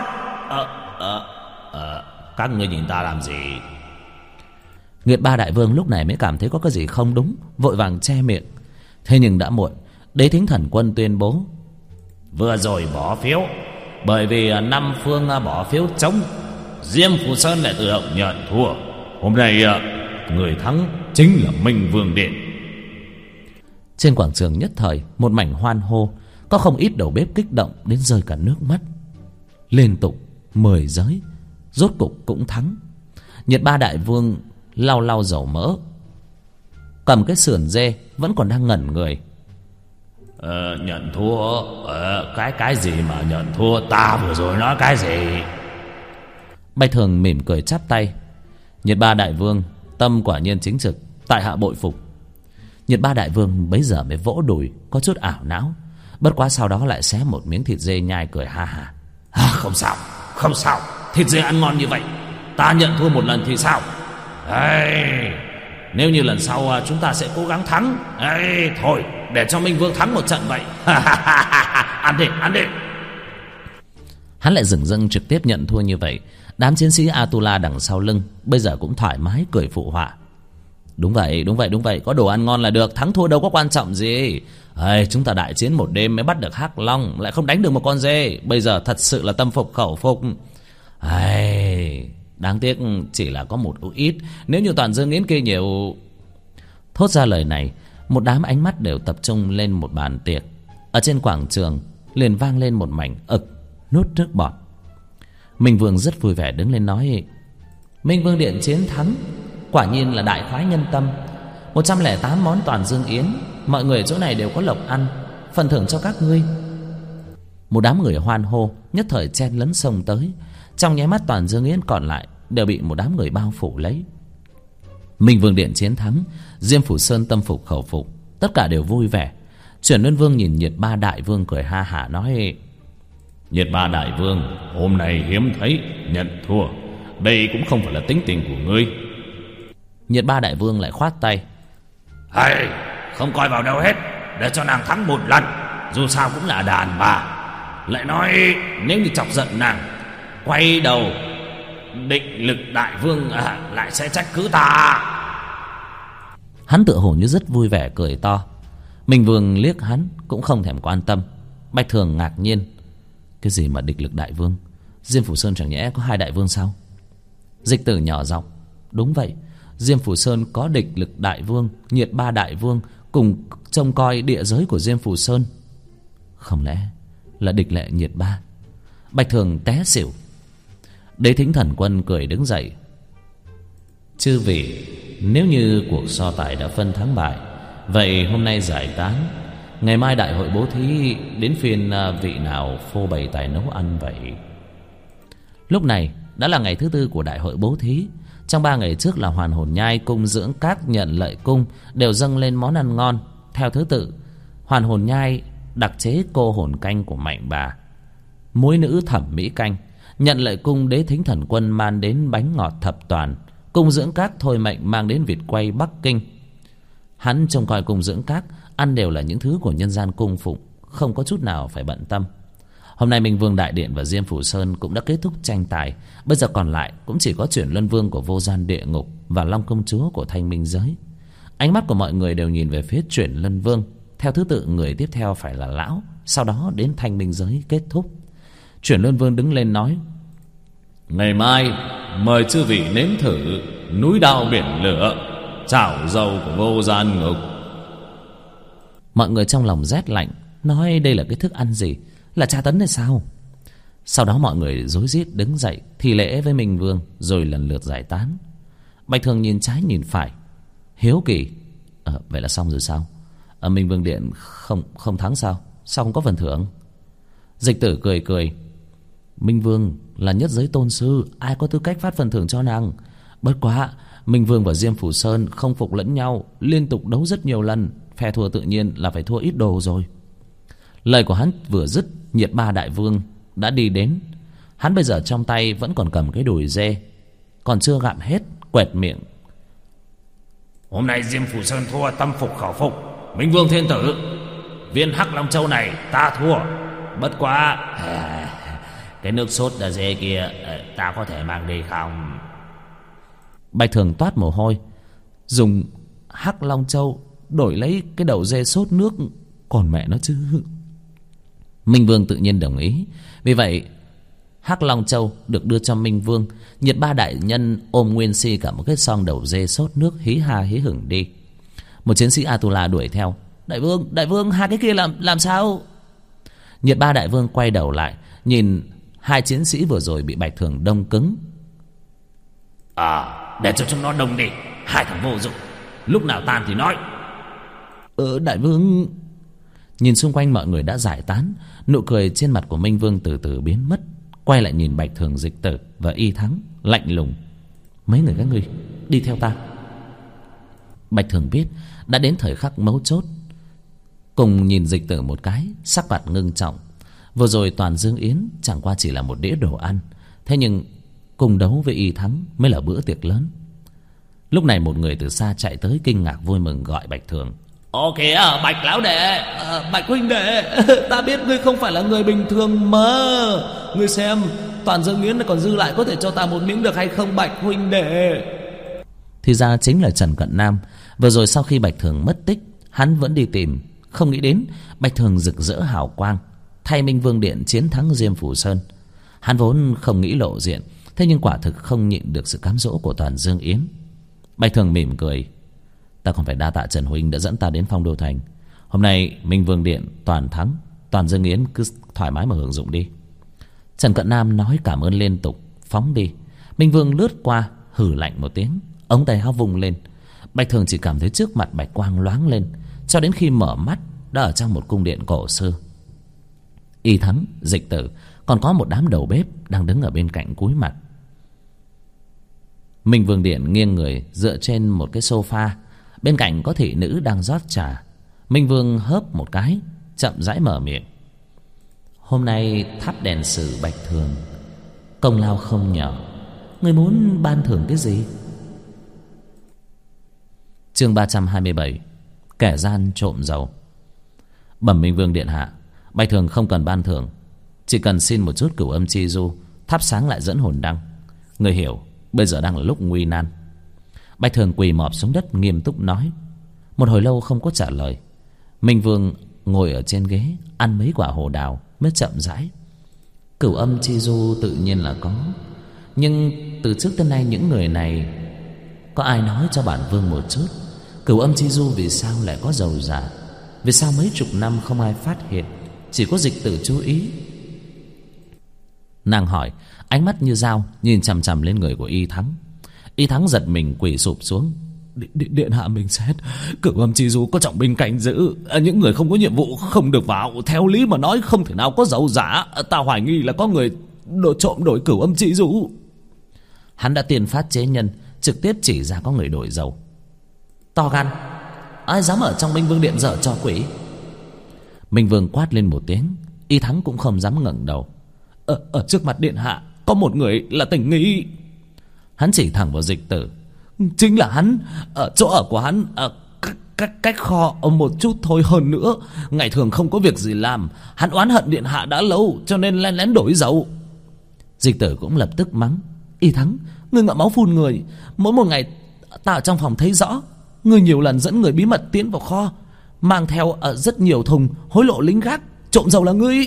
Các ngươi nhìn ta làm gì? Nguyệt Ba Đại Vương lúc này mới cảm thấy có cái gì không đúng, vội vàng che miệng. Thế nhưng đã muộn. Đế Thính Thần Quân tuyên bố: vừa rồi bỏ phiếu, bởi vì 5 phương bỏ phiếu trống, Diêm Phù Sơn lại tự động nhận thua. Hôm nay người thắng chính là Minh Vương Điện. Trên quảng trường nhất thời một mảnh hoan hô, có không ít đầu bếp kích động đến rơi cả nước mắt. Liên tục 10 giới rốt cục cũng thắng. Nhiệt Ba Đại Vương lau lau dầu mỡ, cầm cái sườn dê vẫn còn đang ngẩn người. Nhận thua? Cái gì mà nhận thua? Ta vừa rồi nói cái gì? Bạch Thường mỉm cười chắp tay. Nhiệt Ba đại vương, tâm quả nhiên chính trực, tại hạ bội phục. Nhiệt Ba đại vương bấy giờ mới vỗ đùi, có chút ảo não. Bất quá sau đó lại xé một miếng thịt dê nhai cười ha ha. Không sao, không sao, thịt dê ăn ngon như vậy, ta nhận thua một lần thì sao? Nếu như lần sau chúng ta sẽ cố gắng thắng. Thôi để cho Minh Vương thắng một trận vậy. Ăn đi, ăn đi. Hắn lại dửng dưng trực tiếp nhận thua như vậy. Đám chiến sĩ Atula đằng sau lưng bây giờ cũng thoải mái cười phụ họa. Đúng vậy, đúng vậy, đúng vậy, có đồ ăn ngon là được, thắng thua đâu có quan trọng gì. Chúng ta đại chiến một đêm mới bắt được Hắc Long, lại không đánh được một con dê, bây giờ thật sự là tâm phục khẩu phục. Đáng tiếc chỉ là có một ít, nếu như toàn Dương Yến kia nhiều. Thốt ra lời này, một đám ánh mắt đều tập trung lên một bàn tiệc. Ở trên quảng trường liền vang lên một mảnh nuốt nước bọt. Minh Vương rất vui vẻ đứng lên nói: Minh Vương điện chiến thắng, quả nhiên là đại khoái nhân tâm. 108 món toàn Dương Yến, mọi người ở chỗ này đều có lộc ăn, phần thưởng cho các ngươi. Một đám người hoan hô nhất thời chen lấn xông tới. Trong nháy mắt toàn Dương Yến còn lại đều bị một đám người bao phủ lấy. Minh Vương điện chiến thắng, Diêm Phủ Sơn tâm phục khẩu phục, tất cả đều vui vẻ. Chuyển Luân Vương nhìn Nhiệt Ba đại vương cười ha hả nói: Nhiệt Ba đại vương, hôm nay hiếm thấy nhận thua, đây cũng không phải là tính tình của ngươi. Nhiệt Ba đại vương lại khoát tay: Không coi vào đâu hết, để cho nàng thắng một lần, dù sao cũng là đàn bà. Lại nói nếu như chọc giận nàng, quay đầu Định Lực đại vương lại sẽ trách cứ ta. Hắn tựa hồ như rất vui vẻ cười to. Minh Vương liếc hắn cũng không thèm quan tâm. Bạch Thường ngạc nhiên: cái gì mà Địch Lực đại vương? Diêm Phủ Sơn chẳng nhẽ có 2 đại vương sao? Dịch Tử nhỏ giọng: đúng vậy, Diêm Phủ Sơn có Địch Lực đại vương, Nhiệt Ba đại vương cùng trông coi địa giới của Diêm Phủ Sơn. Không lẽ là Địch Lệ Nhiệt Ba? Bạch Thường té xỉu. Đế Thính Thần Quân cười đứng dậy: chư vị, nếu như cuộc so tài đã phân thắng bại, vậy hôm nay giải tán, ngày mai đại hội bố thí, đến phiên vị nào phô bày tài nấu ăn vậy? Lúc này đã là ngày thứ 4 của đại hội bố thí. Trong 3 ngày trước là Hoàn Hồn Nhai, Cung Dưỡng Các, Nhận Lợi Cung đều dâng lên món ăn ngon theo thứ tự. Hoàn Hồn Nhai đặc chế cô hồn canh của Mạnh Bà, Muối Nữ thẩm mỹ canh. Nhận Lợi Cung Đế Thính Thần Quân mang đến bánh ngọt thập toàn. Cung Dưỡng Các Thôi Mệnh mang đến vịt quay Bắc Kinh. Hắn trông coi Cung Dưỡng Các ăn đều là những thứ của nhân gian cung phụng, không có chút nào phải bận tâm. Hôm nay Minh Vương Đại Điện và Diêm Phủ Sơn cũng đã kết thúc tranh tài. Bây giờ còn lại cũng chỉ có Chuyển Luân Vương của Vô Gian Địa Ngục và Long Công Chúa của Thanh Minh Giới. Ánh mắt của mọi người đều nhìn về phía Chuyển Luân Vương. Theo thứ tự người tiếp theo phải là Lão, sau đó đến Thanh Minh Giới kết thúc. Chuyển Luân Vương đứng lên nói: ngày mai mời chư vị nếm thử núi đao biển lửa, chảo dầu của Vô Gian Ngục. Mọi người trong lòng rét lạnh, nói đây là cái thức ăn gì, là tra tấn hay sao? Sau đó mọi người rối rít đứng dậy thi lễ với Minh Vương, rồi lần lượt giải tán. Bạch Thường nhìn trái nhìn phải, hiếu kỳ: vậy là xong rồi sao? Minh Vương điện không thắng sao? Sao không có phần thưởng? Dịch Tử cười cười: Minh Vương là nhất giới tôn sư, ai có tư cách phát phần thưởng cho nàng? Bất quá Minh Vương và Diêm Phủ Sơn không phục lẫn nhau, liên tục đấu rất nhiều lần, phe thua tự nhiên là phải thua ít đồ rồi. Lời của hắn vừa dứt, Nhiệt Ba đại vương đã đi đến. Hắn bây giờ trong tay vẫn còn cầm cái đùi dê, còn chưa gặm hết, quẹt miệng: hôm nay Diêm Phủ Sơn thua, tâm phục khẩu phục. Minh Vương thiên tử, viên Hắc Long Châu này ta thua. Bất quá cái nước sốt dê kia ta có thể mang đi không? Bạch Thường toát mồ hôi. Dùng Hắc Long Châu đổi lấy cái đầu dê sốt nước, còn mẹ nó chứ. Minh Vương tự nhiên đồng ý. Vì vậy Hắc Long Châu được đưa cho Minh Vương. Nhiệt Ba đại nhân ôm nguyên si cả một cái xoong đầu dê sốt nước, hí ha hí hửng đi. Một chiến sĩ Atula đuổi theo: đại vương, 2 cái kia làm sao? Nhiệt Ba đại vương quay đầu lại nhìn 2 chiến sĩ vừa rồi bị Bạch Thường đông cứng. Để cho chúng nó đông đi, 2 thằng vô dụng, lúc nào tan thì nói. Đại vương. Nhìn xung quanh mọi người đã giải tán, nụ cười trên mặt của Minh Vương từ từ biến mất. Quay lại nhìn Bạch Thường, Dịch Tử và Y Thắng, lạnh lùng: mấy người các ngươi đi theo ta. Bạch Thường biết đã đến thời khắc mấu chốt, cùng nhìn Dịch Tử một cái, sắc mặt ngưng trọng. Vừa rồi Toàn Dương Yến chẳng qua chỉ là một đĩa đồ ăn, thế nhưng cùng đấu với Y Thắng mới là bữa tiệc lớn. Lúc này một người từ xa chạy tới, kinh ngạc vui mừng gọi Bạch Thường: Ồ kìa, Bạch lão đệ, Bạch huynh đệ, ta biết ngươi không phải là người bình thường mà. Ngươi xem, Toàn Dương Yến còn dư lại, có thể cho ta một miếng được hay không Bạch huynh đệ? Thì ra chính là Trần Cận Nam. Vừa rồi sau khi Bạch Thường mất tích, hắn vẫn đi tìm. Không nghĩ đến Bạch Thường rực rỡ hào quang, thay Minh Vương Điện chiến thắng Diêm Phủ Sơn. Hắn vốn không nghĩ lộ diện, thế nhưng quả thực không nhịn được sự cám dỗ của Toàn Dương Yến. Bạch Thường mỉm cười: ta còn phải đa tạ Trần huynh đã dẫn ta đến Phong Đô Thành. Hôm nay Minh Vương Điện toàn thắng, Toàn Dương Yến cứ thoải mái mà hưởng dụng đi. Trần Cận Nam nói cảm ơn liên tục, phóng đi. Minh Vương lướt qua, hử lạnh một tiếng, ống tay áo vung lên. Bạch Thường chỉ cảm thấy trước mặt bạch quang loáng lên, cho đến khi mở mắt đã ở trong một cung điện cổ xưa. Y Thắng, Dịch Tử, còn có một đám đầu bếp đang đứng ở bên cạnh cúi mặt. Minh Vương Điện nghiêng người dựa trên một cái sofa, bên cạnh có thị nữ đang rót trà. Minh Vương hớp một cái, chậm rãi mở miệng: hôm nay thắp đèn sử Bạch Thường, công lao không nhỏ, người muốn ban thưởng cái gì? Chương 327: kẻ gian trộm dầu. Bẩm Minh Vương điện hạ, Bạch Thường không cần ban thưởng, chỉ cần xin một chút Cửu Âm Chi Du thắp sáng lại dẫn hồn đăng. Người hiểu bây giờ đang là lúc nguy nan. Bạch Thường quỳ mọp xuống đất nghiêm túc nói. Một hồi lâu không có trả lời. Minh Vương ngồi ở trên ghế ăn mấy quả hồ đào mới chậm rãi: Cửu Âm Chi Du tự nhiên là có, nhưng từ trước tới nay những người này có ai nói cho bản vương một chút Cửu Âm Chi Du vì sao lại có dầu giả? Vì sao mấy chục năm không ai phát hiện, chỉ có Dịch Tử chú ý? Nàng hỏi, ánh mắt như dao nhìn chằm chằm lên người của Y Thắng. Y Thắng giật mình quỳ sụp xuống. Điện hạ bình xét, Cửu Âm Chi Du có trọng binh canh giữ, những người không có nhiệm vụ không được vào. Theo lý mà nói không thể nào có dầu giả. Ta hoài nghi là có người trộm đổi Cửu Âm Chi Du. Hắn đã tiền phát chế nhân, trực tiếp chỉ ra có người đổi dầu. To gan, ai dám ở trong Minh Vương Điện dở trò quỷ? Minh Vương quát lên một tiếng. Y Thắng cũng không dám ngẩng đầu. Ở trước mặt điện hạ có một người là tình nghi. Hắn chỉ thẳng vào Dịch Tử. Chính là hắn. Ở chỗ ở của hắn cách kho một chút thôi. Hơn nữa ngày thường không có việc gì làm, hắn oán hận điện hạ đã lâu, cho nên lén lén đổi dầu. Dịch Tử cũng lập tức mắng. Y Thắng, ngươi ngậm máu phun người. Mỗi một ngày ta ở trong phòng thấy rõ ngươi nhiều lần dẫn người bí mật tiến vào kho, mang theo rất nhiều thùng hối lộ lính gác. Trộm dầu là ngươi.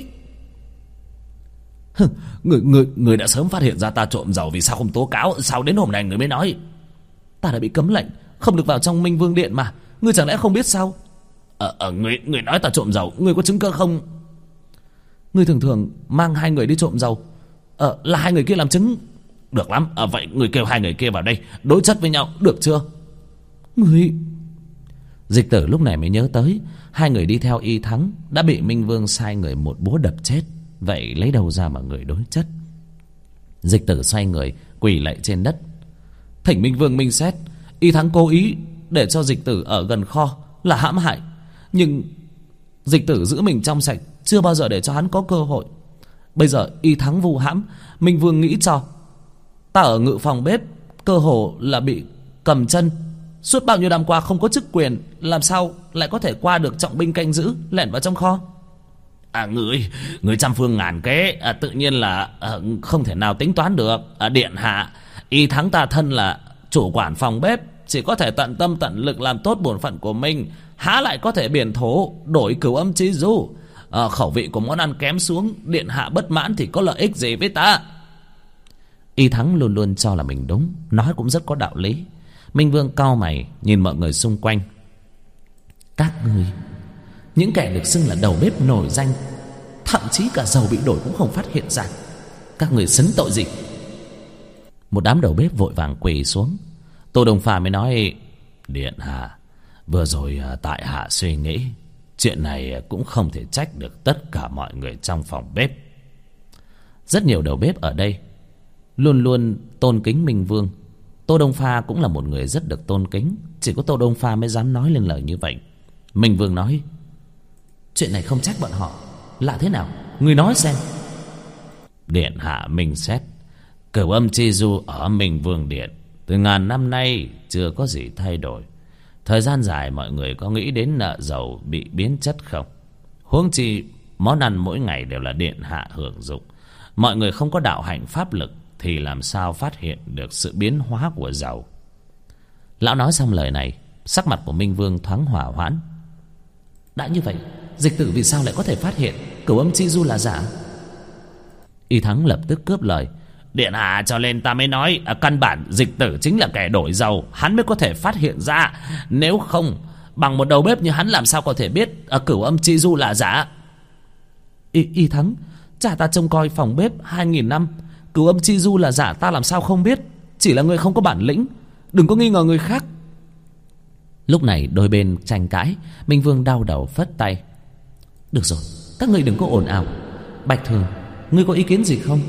Người đã sớm phát hiện ra ta trộm dầu, vì sao không tố cáo? Sao đến hôm nay người mới nói? Ta đã bị cấm lệnh không được vào trong Minh Vương Điện mà, ngươi chẳng lẽ không biết sao? Người nói ta trộm dầu, ngươi có chứng cứ không? Ngươi thường mang hai người đi trộm dầu, là hai người kia làm chứng. Được lắm, vậy người kêu hai người kia vào đây đối chất với nhau, được chưa? Người... Dịch Tử lúc này mới nhớ tới hai người đi theo Y Thắng đã bị Minh Vương sai người một búa đập chết. Vậy lấy đâu ra mà người đối chất? Dịch Tử xoay người quỳ lạy trên đất. Thỉnh Minh Vương minh xét, Y Thắng cố ý để cho Dịch Tử ở gần kho là hãm hại, nhưng Dịch Tử giữ mình trong sạch, chưa bao giờ để cho hắn có cơ hội. Bây giờ Y Thắng vu hãm, Minh Vương nghĩ cho ta ở ngự phòng bếp cơ hồ là bị cầm chân. Suốt bao nhiêu năm qua không có chức quyền, làm sao lại có thể qua được trọng binh canh giữ, lẻn vào trong kho? Người trăm phương ngàn kế, tự nhiên là không thể nào tính toán được. Điện hạ, Y Thắng ta thân là chủ quản phòng bếp, chỉ có thể tận tâm tận lực làm tốt bổn phận của mình, há lại có thể biển thố đổi Cửu Âm Chi Du. Khẩu vị của món ăn kém xuống, điện hạ bất mãn thì có lợi ích gì với ta? Y Thắng luôn luôn cho là mình đúng, nói cũng rất có đạo lý. Minh Vương cau mày nhìn mọi người xung quanh. Các người, những kẻ được xưng là đầu bếp nổi danh, thậm chí cả dầu bị đổi cũng không phát hiện ra, các người xứng tội gì? Một đám đầu bếp vội vàng quỳ xuống. Tô Đồng Phà mới nói, điện hạ, vừa rồi tại hạ suy nghĩ, Chuyện này cũng không thể trách được tất cả mọi người trong phòng bếp. Rất nhiều đầu bếp ở đây luôn luôn tôn kính Minh Vương. Tô Đông Pha cũng là một người rất được tôn kính. Chỉ có Tô Đông Pha mới dám nói lên lời như vậy. Minh Vương nói: chuyện này không trách bọn họ. Lạ thế nào, người nói xem. Điện hạ minh xét, Cửu Âm Chi Du ở Minh Vương Điện từ ngàn năm nay chưa có gì thay đổi. Thời gian dài mọi người có nghĩ đến nợ dầu bị biến chất không? Huống chi món ăn mỗi ngày đều là điện hạ hưởng dụng. Mọi người không có đạo hạnh pháp lực thì làm sao phát hiện được sự biến hóa của dầu? Lão nói xong lời này, sắc mặt của Minh Vương thoáng hỏa hoãn. Đã như vậy, Dịch Tử vì sao lại có thể phát hiện Cửu Âm Chi Du là giả? Y Thắng lập tức cướp lời: điện hạ, cho nên ta mới nói căn bản Dịch Tử chính là kẻ đổi dầu, hắn mới có thể phát hiện ra. Nếu không, bằng một đầu bếp như hắn làm sao có thể biết Cửu Âm Chi Du là giả? Y Thắng, cha ta trông coi phòng bếp 2000 năm, Cửu Âm Chi Du là giả ta làm sao không biết? Chỉ là người không có bản lĩnh, đừng có nghi ngờ người khác. Lúc này đôi bên tranh cãi. Minh Vương đau đầu phất tay: được rồi, các ngươi đừng có ồn ào. Bạch Thường, ngươi có ý kiến gì không?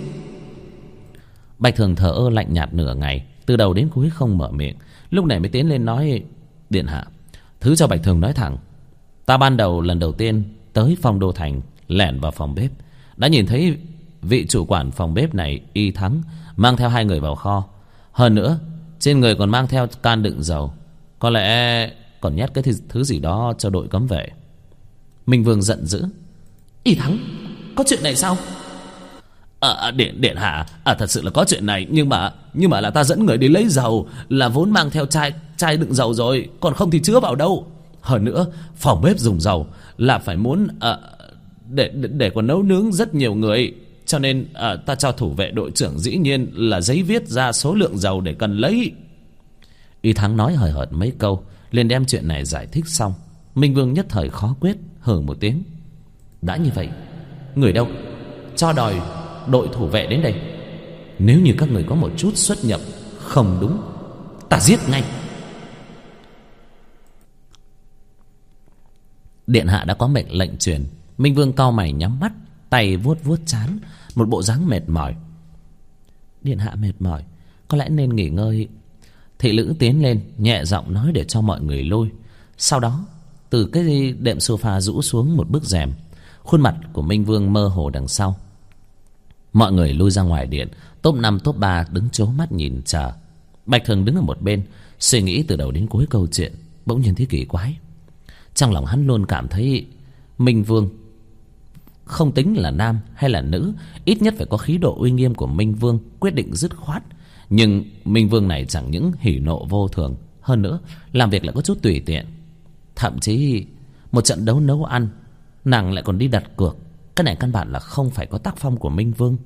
Bạch Thường thờ ơ lạnh nhạt nửa ngày, từ đầu đến cuối không mở miệng. Lúc này mới tiến lên nói: điện hạ, thứ cho Bạch Thường nói thẳng. Ta ban đầu lần đầu tiên tới Phong Đô Thành, lẻn vào phòng bếp, đã nhìn thấy vị chủ quản phòng bếp này, Y Thắng, mang theo 2 người vào kho. Hơn nữa trên người còn mang theo can đựng dầu. Có lẽ còn nhét cái thứ gì đó cho đội cấm vệ. Minh Vương giận dữ: Y Thắng, có chuyện này sao? Điện hạ, thật sự là có chuyện này, nhưng mà là ta dẫn người đi lấy dầu, là vốn mang theo chai đựng dầu rồi, còn không thì chứa vào đâu. Hơn nữa phòng bếp dùng dầu là phải muốn để còn nấu nướng rất nhiều người, cho nên ta cho thủ vệ đội trưởng dĩ nhiên là giấy viết ra số lượng dầu để cần lấy. Y Thắng nói hời hợt mấy câu, liền đem chuyện này giải thích xong. Minh Vương nhất thời khó quyết, hừ một tiếng: đã như vậy, người đâu? Cho đòi đội thủ vệ đến đây. Nếu như các người có một chút xuất nhập không đúng, ta giết ngay. Điện hạ đã có mệnh lệnh truyền. Minh Vương cau mày nhắm mắt, tay vuốt vuốt trán, một bộ dáng mệt mỏi. Điện hạ mệt mỏi, có lẽ nên nghỉ ngơi. Thị nữ tiến lên nhẹ giọng nói để cho mọi người lui. Sau đó từ cái đệm sofa rũ xuống một bức rèm. Khuôn mặt của Minh Vương mơ hồ đằng sau. Mọi người lui ra ngoài điện. Top 5 top 3 đứng trố mắt nhìn chờ. Bạch Thường đứng ở một bên, suy nghĩ từ đầu đến cuối câu chuyện. Bỗng nhiên thấy kỳ quái. Trong lòng hắn luôn cảm thấy Minh Vương, không tính là nam hay là nữ, ít nhất phải có khí độ uy nghiêm của Minh Vương, quyết định dứt khoát. Nhưng Minh Vương này chẳng những hỉ nộ vô thường, hơn nữa làm việc lại có chút tùy tiện. Thậm chí một trận đấu nấu ăn, nàng lại còn đi đặt cược. Cái này căn bản là không phải có tác phong của Minh Vương.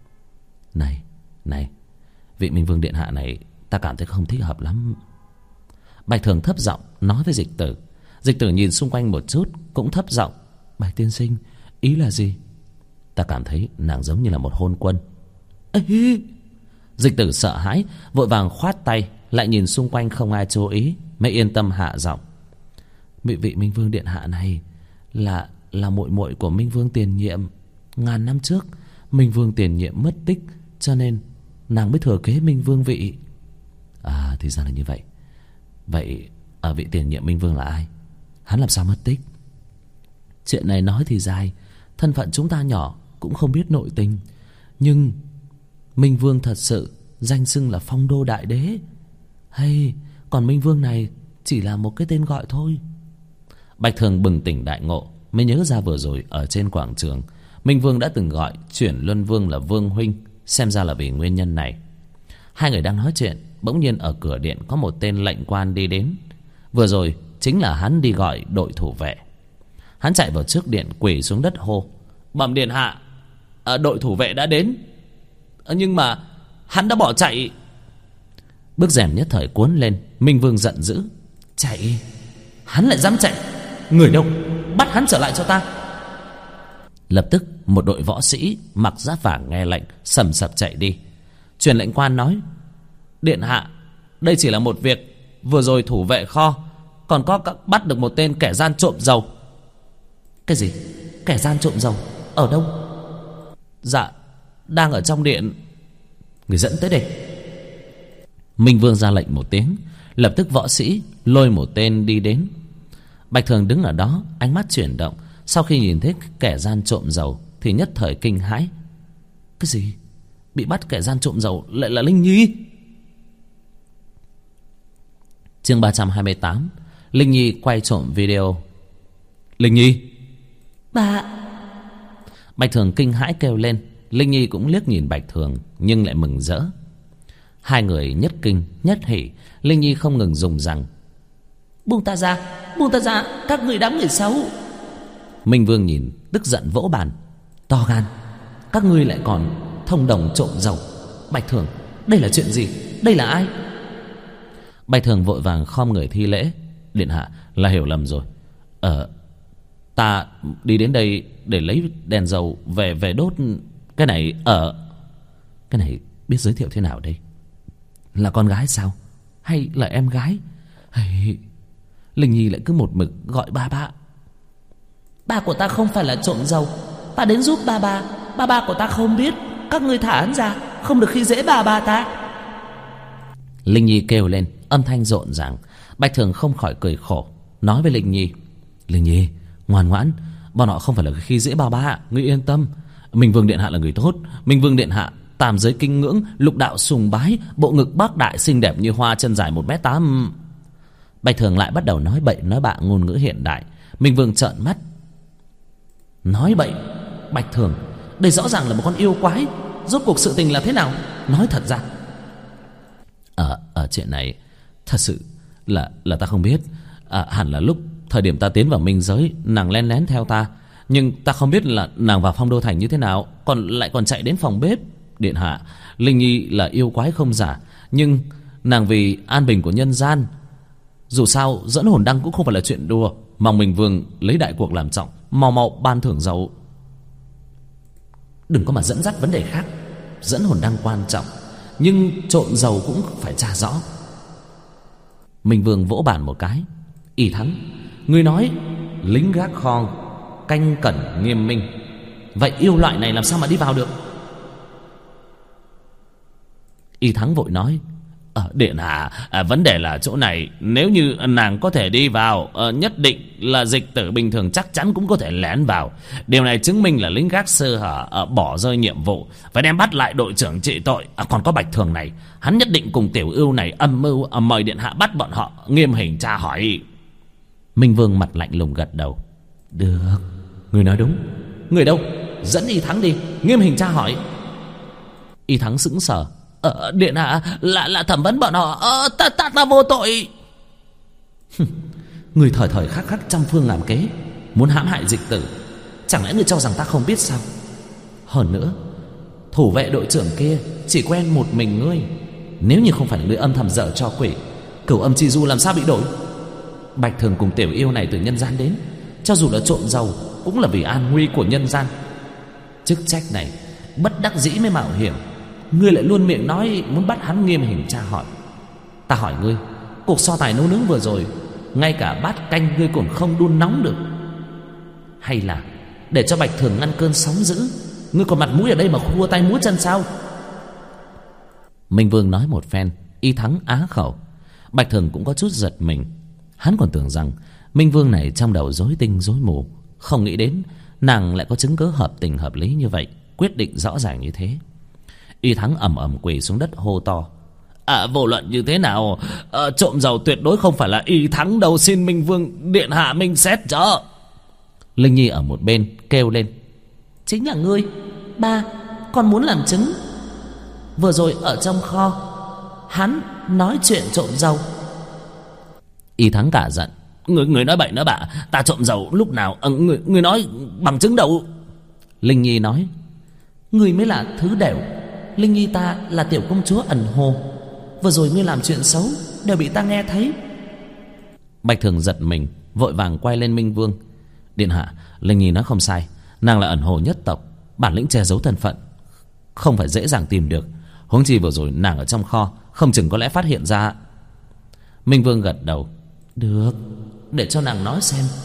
Này, vị Minh Vương điện hạ này, ta cảm thấy không thích hợp lắm. Bạch Thường thấp giọng nói với Dịch Tử. Dịch Tử nhìn xung quanh một chút, cũng thấp giọng: Bạch tiên sinh, ý là gì? Ta cảm thấy nàng giống như là một hôn quân. Ê! Dịch Tử sợ hãi, vội vàng khoát tay, lại nhìn xung quanh không ai chú ý, mới yên tâm hạ giọng: vị Minh Vương điện hạ này là muội muội của Minh Vương tiền nhiệm. Ngàn năm trước Minh Vương tiền nhiệm mất tích, cho nên nàng mới thừa kế Minh Vương vị. À, thì ra là như vậy. Vậy vị tiền nhiệm Minh Vương là ai? Hắn làm sao mất tích? Chuyện này nói thì dài, thân phận chúng ta nhỏ, cũng không biết nội tình. Nhưng Minh Vương thật sự danh xưng là Phong Đô Đại Đế, hay còn Minh Vương này chỉ là một cái tên gọi thôi? Bạch Thường bừng tỉnh đại ngộ, mới nhớ ra vừa rồi ở trên quảng trường Minh Vương đã từng gọi Chuyển Luân Vương là Vương huynh. Xem ra là vì nguyên nhân này. Hai người đang nói chuyện, bỗng nhiên ở cửa điện có một tên lệnh quan đi đến. Vừa rồi chính là hắn đi gọi đội thủ vệ. Hắn chạy vào trước điện, quỳ xuống đất hô: Bẩm điện hạ, đội thủ vệ đã đến, nhưng mà hắn đã bỏ chạy. Bức rèm nhất thời cuốn lên. Minh Vương giận dữ: Chạy? Hắn lại dám chạy? Người đâu? Bắt hắn trở lại cho ta. Lập tức một đội võ sĩ mặc giáp vàng nghe lệnh sầm sập chạy đi. Truyền lệnh quan nói: Điện hạ, đây chỉ là một việc. Vừa rồi thủ vệ kho còn có bắt được một tên kẻ gian trộm dầu. Cái gì? Kẻ gian trộm dầu ở đâu? Dạ, đang ở trong điện. Người dẫn tới đây. Minh Vương ra lệnh một tiếng, lập tức võ sĩ lôi một tên đi đến. Bạch Thường đứng ở đó, ánh mắt chuyển động. Sau khi nhìn thấy kẻ gian trộm dầu thì nhất thời kinh hãi. Cái gì? Bị bắt kẻ gian trộm dầu lại là Linh Nhi? Chương 328. Linh Nhi quay trộm video. Linh Nhi! Bà! Bạch Thường kinh hãi kêu lên. Linh Nhi cũng liếc nhìn Bạch Thường nhưng lại mừng rỡ. Hai người nhất kinh nhất hỉ. Linh Nhi không ngừng dùng rằng: buông ta ra, buông ta ra, các người đám người xấu. Minh Vương nhìn tức giận vỗ bàn: to gan, các ngươi lại còn thông đồng trộm dầu. Bạch Thường, đây là chuyện gì? Đây là ai? Bạch Thường vội vàng khom người thi lễ: điện hạ, là hiểu lầm rồi. Ta đi đến đây để lấy đèn dầu về đốt. Cái này cái này biết giới thiệu thế nào đây? Là con gái sao? Hay là em gái? Hay... Linh Nhi lại cứ một mực gọi ba. Ba của ta không phải là trộm dầu. Ta đến giúp ba. Ba của ta không biết. Các ngươi thả hắn ra, không được khi dễ ba ta. Linh Nhi kêu lên, âm thanh rộn ràng. Bạch Thường không khỏi cười khổ, nói với Linh Nhi: Linh Nhi, ngoan ngoãn, bọn họ không phải là khi dễ ba. Ngươi yên tâm, Minh Vương điện hạ là người tốt. Minh Vương điện hạ tam giới kinh ngưỡng, lục đạo sùng bái, bộ ngực bác đại xinh đẹp như hoa, chân dài 1m8. Bạch Thường lại bắt đầu nói bậy nói bạ ngôn ngữ hiện đại. Minh Vương trợn mắt: nói bậy? Bạch Thường, đây rõ ràng là một con yêu quái. Rốt cuộc sự tình là thế nào? Nói thật ra. Chuyện này thật sự là ta không biết. Hẳn là lúc thời điểm ta tiến vào minh giới, nàng len lén theo ta. Nhưng ta không biết là nàng vào Phong Đô Thành như thế nào, còn chạy đến phòng bếp. Điện hạ, Linh Nhi là yêu quái không giả, nhưng nàng vì an bình của nhân gian. Dù sao dẫn hồn đăng cũng không phải là chuyện đùa. Mong Minh Vương lấy đại cuộc làm trọng, mau ban thưởng dầu. Đừng có mà dẫn dắt vấn đề khác. Dẫn hồn đăng quan trọng, nhưng trộm dầu cũng phải tra rõ. Minh Vương vỗ bàn một cái: Y Thắng, ngươi nói lính gác kho canh cẩn nghiêm minh, vậy yêu loại này làm sao mà đi vào được? Y Thắng vội nói: điện hạ, vấn đề là chỗ này. Nếu như nàng có thể đi vào, nhất định là dịch tử bình thường chắc chắn cũng có thể lén vào. Điều này chứng minh là lính gác sơ hở, bỏ rơi nhiệm vụ, phải đem bắt lại đội trưởng trị tội. Còn có Bạch Thường này, hắn nhất định cùng tiểu ưu này âm mưu, mời điện hạ bắt bọn họ nghiêm hình tra hỏi. Minh Vương mặt lạnh lùng gật đầu: được, người nói đúng. Người đâu? Dẫn Y Thắng đi, nghiêm hình tra hỏi. Y Thắng sững sờ: điện hạ, là thẩm vấn bọn họ. Ta vô tội. Người thời khắc trăm phương ngàn kế, muốn hãm hại dịch tử. Chẳng lẽ người cho rằng ta không biết sao? Hơn nữa, thủ vệ đội trưởng kia chỉ quen một mình ngươi. Nếu như không phải là ngươi âm thầm dở cho quỷ, Cửu Âm Chi Du làm sao bị đổi? Bạch Thường cùng tiểu yêu này từ nhân gian đến, cho dù là trộm dầu cũng là vì an nguy của nhân gian. Chức trách này bất đắc dĩ mới mạo hiểm. Ngươi lại luôn miệng nói muốn bắt hắn nghiêm hình tra hỏi. Ta hỏi ngươi, cuộc so tài nấu nướng vừa rồi, ngay cả bát canh ngươi còn không đun nóng được. Hay là để cho Bạch Thường ngăn cơn sóng dữ, ngươi còn mặt mũi ở đây mà khua tay múa chân sao? Minh Vương nói một phen, Y Thắng á khẩu. Bạch Thường cũng có chút giật mình. Hắn còn tưởng rằng Minh Vương này trong đầu rối tinh rối mù, không nghĩ đến nàng lại có chứng cứ hợp tình hợp lý như vậy, quyết định rõ ràng như thế. Y Thắng ầm quỳ xuống đất hô to: vô luận như thế nào, trộm dầu tuyệt đối không phải là Y Thắng đâu, xin Minh Vương điện hạ minh xét cho. Linh Nhi ở một bên kêu lên: chính là ngươi. Ba, con muốn làm chứng. Vừa rồi ở trong kho, hắn nói chuyện trộm dầu. Y Thắng cả giận: Người nói bậy nói bạ, ta trộm dầu lúc nào? Người nói bằng chứng đâu? Linh Nhi nói: ngươi mới là thứ đểu. Linh Nhi ta là tiểu công chúa ẩn hồ. Vừa rồi ngươi làm chuyện xấu đều bị ta nghe thấy. Bạch Thường giật mình, vội vàng quay lên Minh Vương: điện hạ, Linh Nhi nói không sai. Nàng là ẩn hồ nhất tộc, bản lĩnh che giấu thân phận không phải dễ dàng tìm được. Huống chi vừa rồi nàng ở trong kho, không chừng có lẽ phát hiện ra. Minh Vương gật đầu: được, để cho nàng nói xem.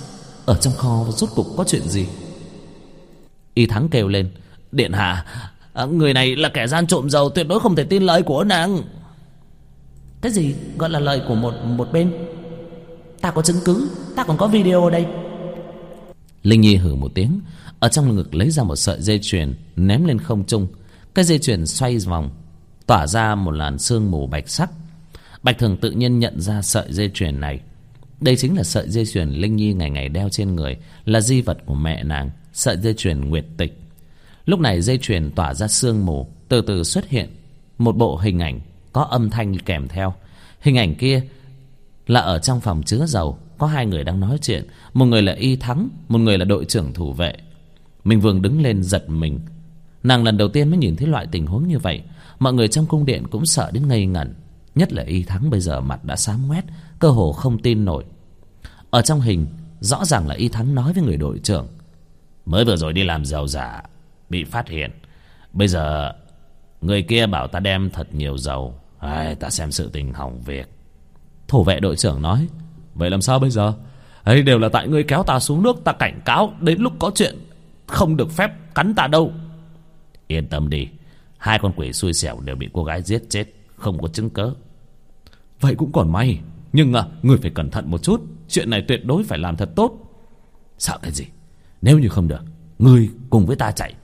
Ở trong kho rốt cục có chuyện gì? Y Thắng kêu lên: Điện hạ, người này là kẻ gian trộm dầu, tuyệt đối không thể tin lời của nàng. Cái gì gọi là lời của một bên? Ta có chứng cứ, ta còn có video ở đây. Linh Nhi hừ một tiếng, ở trong ngực lấy ra một sợi dây chuyền ném lên không trung. Cái dây chuyền xoay vòng, tỏa ra một làn sương mù bạch sắc. Bạch Thường tự nhiên nhận ra sợi dây chuyền này. Đây chính là sợi dây chuyền Linh Nhi ngày ngày đeo trên người, là di vật của mẹ nàng, sợi dây chuyền Nguyệt Tịch. Lúc này dây chuyền tỏa ra sương mù, từ từ xuất hiện một bộ hình ảnh có âm thanh kèm theo. Hình ảnh kia là ở trong phòng chứa dầu, có hai người đang nói chuyện. Một người là Y Thắng, một người là đội trưởng thủ vệ. Minh Vương đứng lên giật mình. Nàng lần đầu tiên mới nhìn thấy loại tình huống như vậy. Mọi người trong cung điện cũng sợ đến ngây ngẩn, nhất là Y Thắng bây giờ mặt đã xám ngoét, cơ hồ không tin nổi. Ở trong hình rõ ràng là Y Thắng nói với người đội trưởng: Mới vừa rồi đi làm dầu giả, bị phát hiện. Bây giờ người kia bảo ta đem thật nhiều dầu. Ta xem sự tình hỏng việc. Thủ vệ đội trưởng nói: Vậy làm sao bây giờ? Ấy đều là tại ngươi kéo ta xuống nước, ta cảnh cáo, đến lúc có chuyện không được phép cắn ta đâu. Yên tâm đi, hai con quỷ xui xẻo đều bị cô gái giết chết, không có chứng cớ. Vậy cũng còn may, nhưng ngươi phải cẩn thận một chút. Chuyện này tuyệt đối phải làm thật tốt. Sợ cái gì? Nếu như không được, ngươi cùng với ta chạy.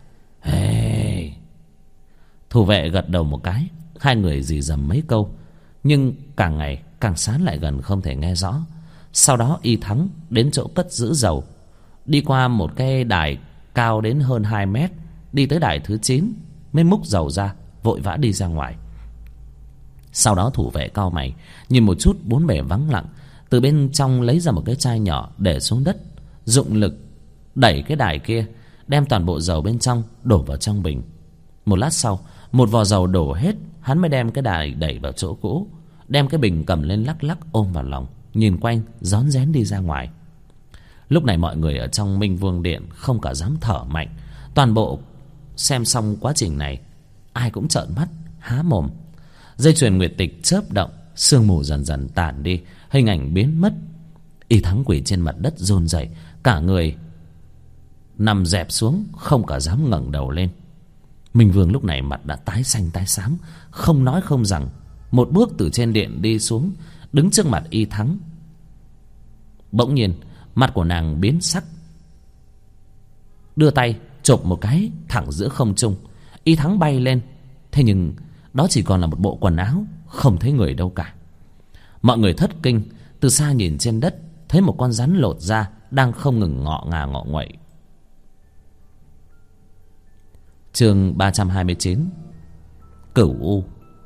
Thủ vệ gật đầu một cái. Hai người rì rầm mấy câu, nhưng càng ngày càng sán lại gần, không thể nghe rõ. Sau đó Y Thắng đến chỗ cất giữ dầu, đi qua một cái đài cao đến hơn 2 mét, đi tới đài thứ 9 mới múc dầu ra, vội vã đi ra ngoài. Sau đó thủ vệ cau mày nhìn một chút bốn bề vắng lặng, từ bên trong lấy ra một cái chai nhỏ để xuống đất, dụng lực đẩy cái đài kia, đem toàn bộ dầu bên trong đổ vào trong bình. Một lát sau, một vò dầu đổ hết, hắn mới đem cái đài đẩy vào chỗ cũ, đem cái bình cầm lên lắc lắc ôm vào lòng, nhìn quanh rón rén đi ra ngoài. Lúc này mọi người ở trong Minh Vương Điện không cả dám thở mạnh. Toàn bộ xem xong quá trình này, ai cũng trợn mắt há mồm. Dây chuyền Nguyệt Tịch chớp động, sương mù dần dần tản đi, hình ảnh biến mất. Y Thắng quỳ trên mặt đất run rẩy, cả người nằm dẹp xuống, không cả dám ngẩng đầu lên. Minh Vương lúc này mặt đã tái xanh tái xám, không nói không rằng, một bước từ trên điện đi xuống, đứng trước mặt Y Thắng. Bỗng nhiên mặt của nàng biến sắc, đưa tay chộp một cái thẳng giữa không trung. Y Thắng bay lên, thế nhưng đó chỉ còn là một bộ quần áo, không thấy người đâu cả. Mọi người thất kinh, từ xa nhìn trên đất, thấy một con rắn lột ra đang không ngừng ngọ ngà ngọ nguậy. Chương 329. Cửu U.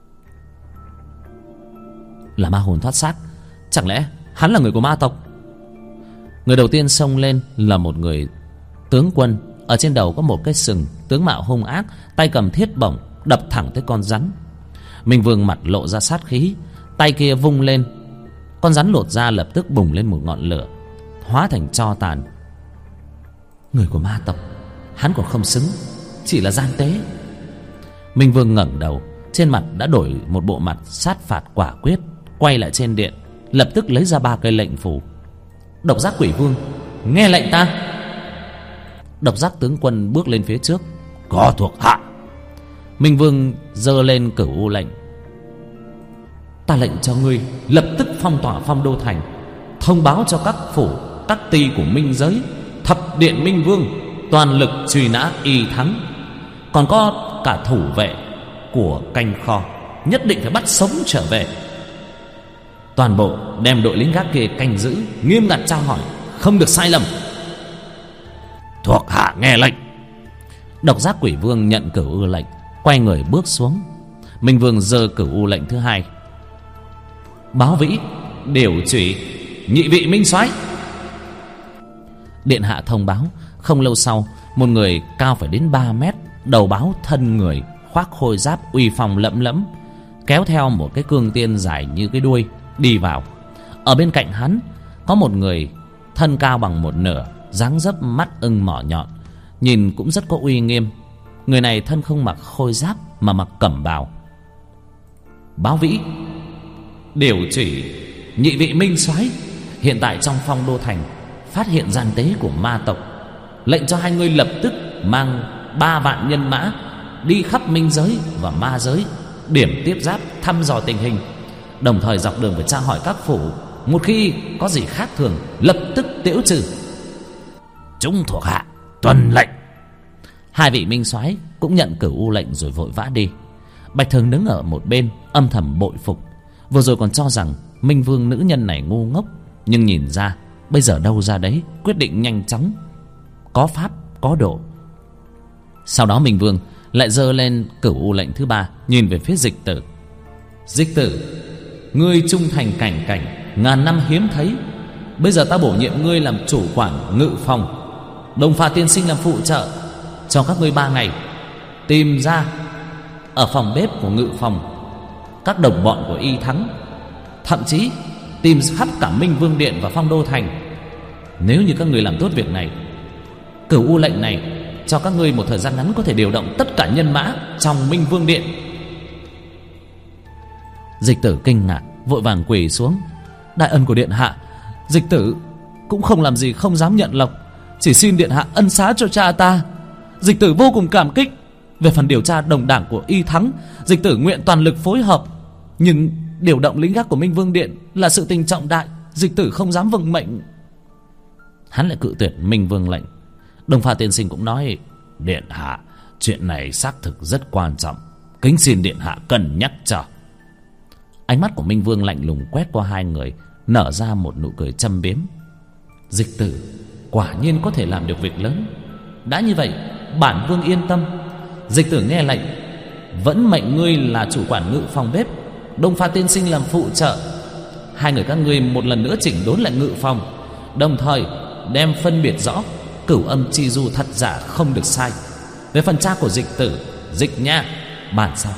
Là ma hồn thoát xác, chẳng lẽ hắn là người của ma tộc? Người đầu tiên xông lên là một người tướng quân, ở trên đầu có một cái sừng, tướng mạo hung ác, tay cầm thiết bổng đập thẳng tới con rắn. Minh Vương mặt lộ ra sát khí, tay kia vung lên, con rắn lột ra lập tức bùng lên một ngọn lửa, hóa thành tro tàn. Người của ma tộc, hắn còn không xứng, chỉ là gian tế. Minh Vương ngẩng đầu, trên mặt đã đổi một bộ mặt sát phạt quả quyết, quay lại trên điện, lập tức lấy ra 3 cây lệnh phù. Độc Giác Quỷ Vương, nghe lệnh ta. Độc Giác tướng quân bước lên phía trước. Có thuộc hạ. Minh Vương giơ lên Cửu U lệnh. Ta lệnh cho ngươi lập tức phong tỏa Phong Đô thành, thông báo cho các phủ các ty của minh giới, thập điện Minh Vương toàn lực truy nã Y Thắng. Còn có cả thủ vệ của canh kho, nhất định phải bắt sống trở về. Toàn bộ đem đội lính gác kia canh giữ, nghiêm ngặt tra hỏi, không được sai lầm. Thuộc hạ nghe lệnh. Độc Giác Quỷ Vương nhận Cửu U lệnh, quay người bước xuống. Minh Vương giơ Cửu U lệnh thứ 2. Báo vĩ, điều chủy, nhị vị minh soái. Điện hạ thông báo. Không lâu sau, một người cao phải đến 3 mét, đầu báo thân người, khoác khôi giáp uy phong lẫm lẫm, kéo theo một cái cương tiên dài như cái đuôi đi vào. Ở bên cạnh hắn có một người thân cao bằng một nửa, dáng dấp mắt ưng mỏ nhọn, nhìn cũng rất có uy nghiêm. Người này thân không mặc khôi giáp mà mặc cẩm bào. Báo vĩ, điều chỉ nhị vị minh soái, hiện tại trong Phong Đô thành phát hiện gian tế của ma tộc, lệnh cho hai người lập tức mang 3 vạn nhân mã đi khắp minh giới và ma giới, điểm tiếp giáp thăm dò tình hình, đồng thời dọc đường phải tra hỏi các phủ, một khi có gì khác thường lập tức tiễu trừ. Chúng thuộc hạ tuân lệnh. Hai vị minh soái cũng nhận Cửu U lệnh rồi vội vã đi. Bạch Thường đứng ở một bên âm thầm bội phục. Vừa rồi còn cho rằng Minh Vương nữ nhân này ngu ngốc, nhưng nhìn ra bây giờ đâu ra đấy quyết định nhanh chóng, có pháp có độ. Sau đó Minh Vương lại giơ lên Cửu U lệnh thứ 3, nhìn về phía Dịch Tử. Dịch Tử, ngươi trung thành cảnh cảnh, ngàn năm hiếm thấy. Bây giờ ta bổ nhiệm ngươi làm chủ quản ngự phòng, Đồng Phà tiên sinh làm phụ trợ, cho các ngươi 3 ngày tìm ra ở phòng bếp của ngự phòng các đồng bọn của Y Thắng, thậm chí tìm khắp cả Minh Vương Điện và Phong Đô Thành. Nếu như các ngươi làm tốt việc này, Cửu U lệnh này cho các ngươi một thời gian ngắn có thể điều động tất cả nhân mã trong Minh Vương Điện. Dịch Tử kinh ngạc vội vàng quỳ xuống. Đại ân của điện hạ, Dịch Tử cũng không làm gì không dám nhận lộc, chỉ xin điện hạ ân xá cho cha ta. Dịch Tử vô cùng cảm kích. Về phần điều tra đồng đảng của Y Thắng, Dịch Tử nguyện toàn lực phối hợp, nhưng điều động lính gác của Minh Vương Điện là sự tình trọng đại, Dịch Tử không dám vâng mệnh. Hắn lại cự tuyệt Minh Vương lệnh. Đồng Phà tiên sinh cũng nói: điện hạ, chuyện này xác thực rất quan trọng, kính xin điện hạ cân nhắc cho. Ánh mắt của Minh Vương lạnh lùng quét qua hai người, nở ra một nụ cười châm biếm. Dịch Tử quả nhiên có thể làm được việc lớn. Đã như vậy, bản vương yên tâm. Dịch Tử nghe lệnh, vẫn mệnh ngươi là chủ quản ngự phòng bếp, Đồng Phà tiên sinh làm phụ trợ. Hai người các ngươi một lần nữa chỉnh đốn lại ngự phòng, đồng thời đem phân biệt rõ Cửu Âm chi du thật giả không được sai. Về phần cha của Dịch Tử, Dịch Nha, bàn sau.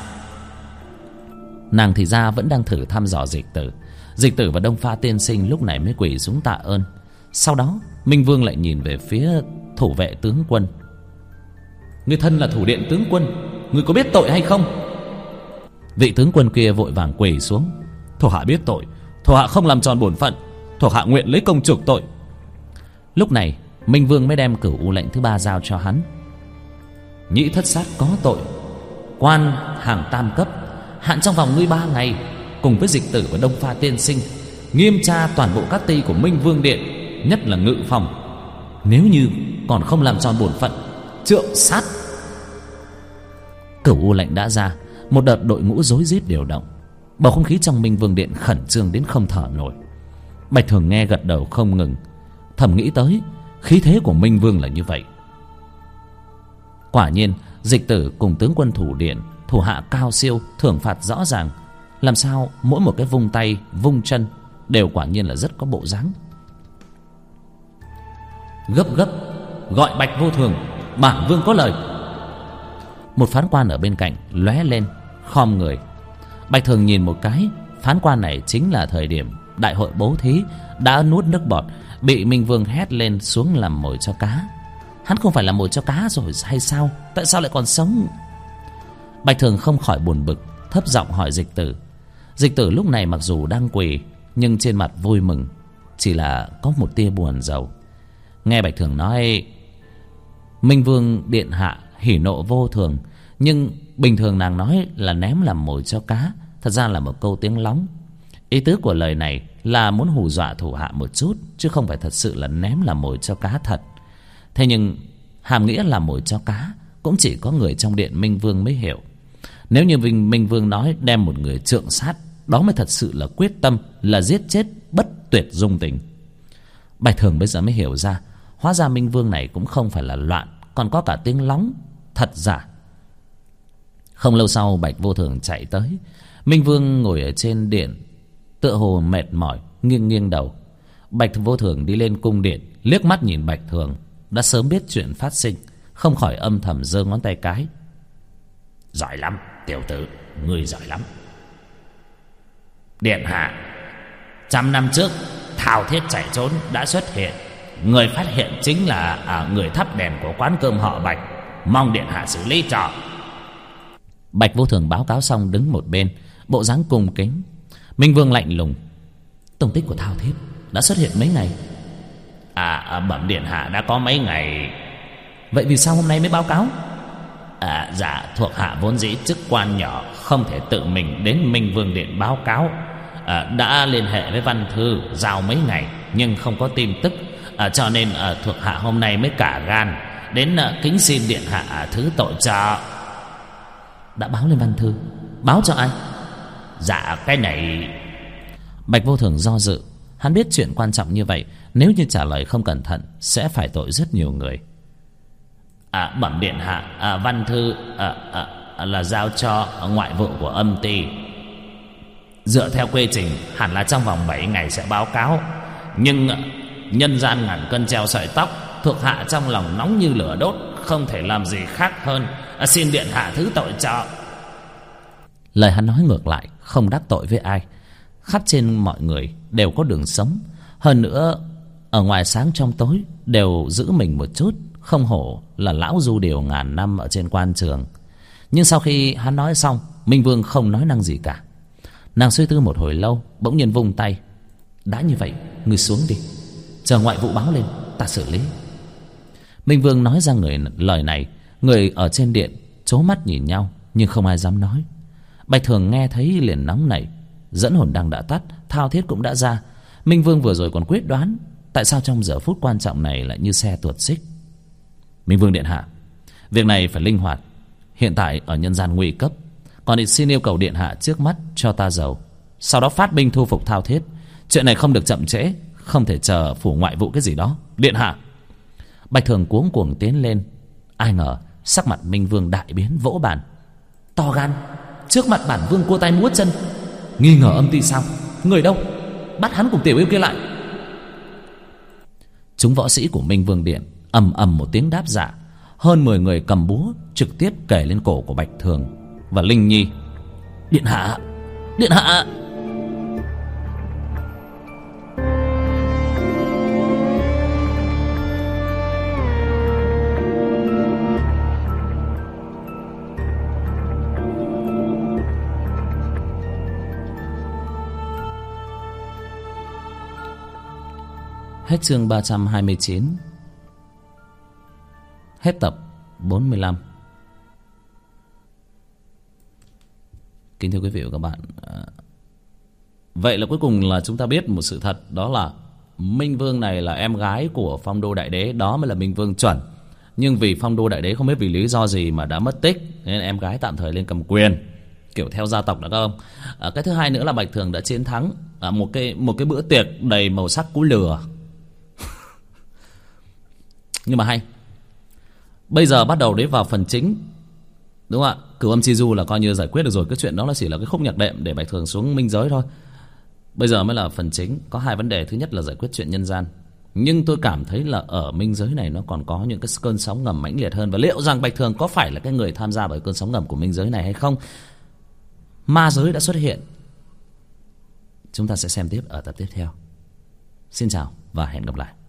Nàng thì ra vẫn đang thử thăm dò Dịch Tử. Dịch Tử và Đông Pha tiên sinh lúc này mới quỳ xuống tạ ơn. Sau đó Minh Vương lại nhìn về phía thủ vệ tướng quân. Ngươi thân là thủ điện tướng quân, ngươi có biết tội hay không? Vị tướng quân kia vội vàng quỳ xuống. Thuộc hạ biết tội, thuộc hạ không làm tròn bổn phận, thuộc hạ nguyện lấy công chuộc tội. Lúc này Minh Vương mới đem Cửu U lệnh thứ 3 giao cho hắn. Nhĩ thất sát có tội, quan hàng tam cấp, hạn trong vòng ngươi 3 ngày, cùng với Dịch Tử và Đông Pha tiên sinh nghiêm tra toàn bộ các ty của Minh Vương Điện, nhất là ngự phòng. Nếu như còn không làm tròn bổn phận, trượng sát. Cửu U lệnh đã ra, một đợt đội ngũ rối rít điều động. Bầu không khí trong Minh Vương Điện khẩn trương đến không thở nổi. Bạch Thường nghe gật đầu không ngừng, thầm nghĩ tới khí thế của Minh Vương là như vậy. Quả nhiên Dịch Tử cùng tướng quân thủ điện, thủ hạ cao siêu, thưởng phạt rõ ràng. Làm sao mỗi một cái vung tay vung chân đều quả nhiên là rất có bộ dáng. Gấp gấp gọi Bạch Vô Thường, bản vương có lời. Một phán quan ở bên cạnh lóe lên, khom người. Bạch Thường nhìn một cái, phán quan này chính là thời điểm đại hội bố thí đã nuốt nước bọt, bị Minh Vương hét lên xuống làm mồi cho cá. Hắn không phải là mồi cho cá rồi hay sao? Tại sao lại còn sống? Bạch Thường không khỏi buồn bực, thấp giọng hỏi Dịch Tử. Dịch Tử lúc này mặc dù đang quỳ, nhưng trên mặt vui mừng, chỉ là có một tia buồn rầu. Nghe Bạch Thường nói Minh Vương điện hạ hỉ nộ vô thường, nhưng bình thường nàng nói là ném làm mồi cho cá, thật ra là một câu tiếng lóng. Ý tứ của lời này là muốn hù dọa thủ hạ một chút, chứ không phải thật sự là ném làm mồi cho cá thật. Thế nhưng hàm nghĩa là mồi cho cá cũng chỉ có người trong điện Minh Vương mới hiểu. Nếu như Minh Vương nói đem một người trượng sát, đó mới thật sự là quyết tâm, là giết chết bất tuyệt dung tình. Bạch Thường bây giờ mới hiểu ra, hóa ra Minh Vương này cũng không phải là loạn, còn có cả tiếng lóng thật giả. Không lâu sau Bạch Vô Thường chạy tới. Minh Vương ngồi ở trên điện, tựa hồ mệt mỏi, nghiêng nghiêng đầu. Bạch Vô Thường đi lên cung điện, liếc mắt nhìn Bạch Thường, đã sớm biết chuyện phát sinh, không khỏi âm thầm giơ ngón tay cái. Giỏi lắm tiểu tử, ngươi giỏi lắm. Điện hạ, 100 năm trước Thao Thiết chạy trốn đã xuất hiện, người phát hiện chính là người thắp đèn của quán cơm họ Bạch, mong điện hạ xử lý cho. Bạch Vô Thường báo cáo xong đứng một bên, bộ dáng cung kính. Minh Vương lạnh lùng. Tung tích của Thao Thiết đã xuất hiện mấy ngày. Bẩm điện hạ đã có mấy ngày. Vậy vì sao hôm nay mới báo cáo? Dạ, thuộc hạ vốn dĩ chức quan nhỏ, không thể tự mình đến Minh Vương điện báo cáo. Đã liên hệ với văn thư giao mấy ngày nhưng không có tin tức, cho nên thuộc hạ hôm nay mới cả gan đến kính xin điện hạ thứ tội cho. Đã báo lên văn thư? Báo cho ai? Dạ, cái này... Bạch Vô Thường do dự. Hắn biết chuyện quan trọng như vậy, nếu như trả lời không cẩn thận sẽ phải tội rất nhiều người. Bẩm điện hạ, văn thư là giao cho ngoại vụ của Âm Ty. Dựa theo quy trình hẳn là trong vòng 7 ngày sẽ báo cáo, nhưng nhân gian ngàn cân treo sợi tóc, thuộc hạ trong lòng nóng như lửa đốt, không thể làm gì khác hơn xin điện hạ thứ tội cho. Lời hắn nói ngược lại, không đắc tội với ai. Khắp trên mọi người đều có đường sống. Hơn nữa ở ngoài sáng trong tối đều giữ mình một chút, không hổ là lão du điều ngàn năm ở trên quan trường. Nhưng sau khi hắn nói xong, Minh Vương không nói năng gì cả. Nàng suy tư một hồi lâu, bỗng nhiên vung tay. Đã như vậy, ngươi xuống đi, chờ ngoại vụ báo lên ta xử lý. Minh Vương nói ra lời này, người ở trên điện trố mắt nhìn nhau, nhưng không ai dám nói. Bạch Thường nghe thấy liền nóng nảy. Dẫn hồn đăng đã tắt, thao thiết cũng đã ra. Minh Vương vừa rồi còn quyết đoán, tại sao trong giờ phút quan trọng này lại như xe tuột xích. Minh Vương điện hạ, việc này phải linh hoạt. Hiện tại ở nhân gian nguy cấp, còn xin yêu cầu điện hạ trước mắt cho ta dầu, sau đó phát binh thu phục thao thiết. Chuyện này không được chậm trễ, không thể chờ phủ ngoại vụ cái gì đó. Điện hạ. Bạch Thường cuống cuồng tiến lên. Ai ngờ sắc mặt Minh Vương đại biến, vỗ bàn. To gan, trước mặt bản vương cua tay múa chân, nghi ngờ Âm Ty sao? Người đâu? Bắt hắn cùng tiểu yêu kia lại. Chúng võ sĩ của Minh Vương điện ầm ầm một tiếng đáp dạ. Hơn 10 người cầm búa trực tiếp kề lên cổ của Bạch Thường và Linh Nhi. Điện hạ, điện hạ. Hết chương 329. Hết tập 45. Kính thưa quý vị và các bạn, vậy là cuối cùng là chúng ta biết một sự thật, đó là Minh Vương này là em gái của Phong Đô Đại Đế, đó mới là Minh Vương chuẩn. Nhưng vì Phong Đô Đại Đế không biết vì lý do gì mà đã mất tích, nên em gái tạm thời lên cầm quyền, kiểu theo gia tộc, đó không? Cái thứ hai nữa là Bạch Thường đã chiến thắng một cái bữa tiệc đầy màu sắc cú lừa. Nhưng mà hay. Bây giờ bắt đầu đến vào phần chính, đúng không ạ? Cửu Âm Chi Du là coi như giải quyết được rồi. Cái chuyện đó là chỉ là cái khúc nhạc đệm để Bạch Thường xuống minh giới thôi. Bây giờ mới là phần chính. Có hai vấn đề. Thứ nhất là giải quyết chuyện nhân gian. Nhưng tôi cảm thấy là ở minh giới này nó còn có những cái cơn sóng ngầm mãnh liệt hơn. Và liệu rằng Bạch Thường có phải là cái người tham gia bởi cơn sóng ngầm của minh giới này hay không? Ma giới đã xuất hiện. Chúng ta sẽ xem tiếp ở tập tiếp theo. Xin chào và hẹn gặp lại.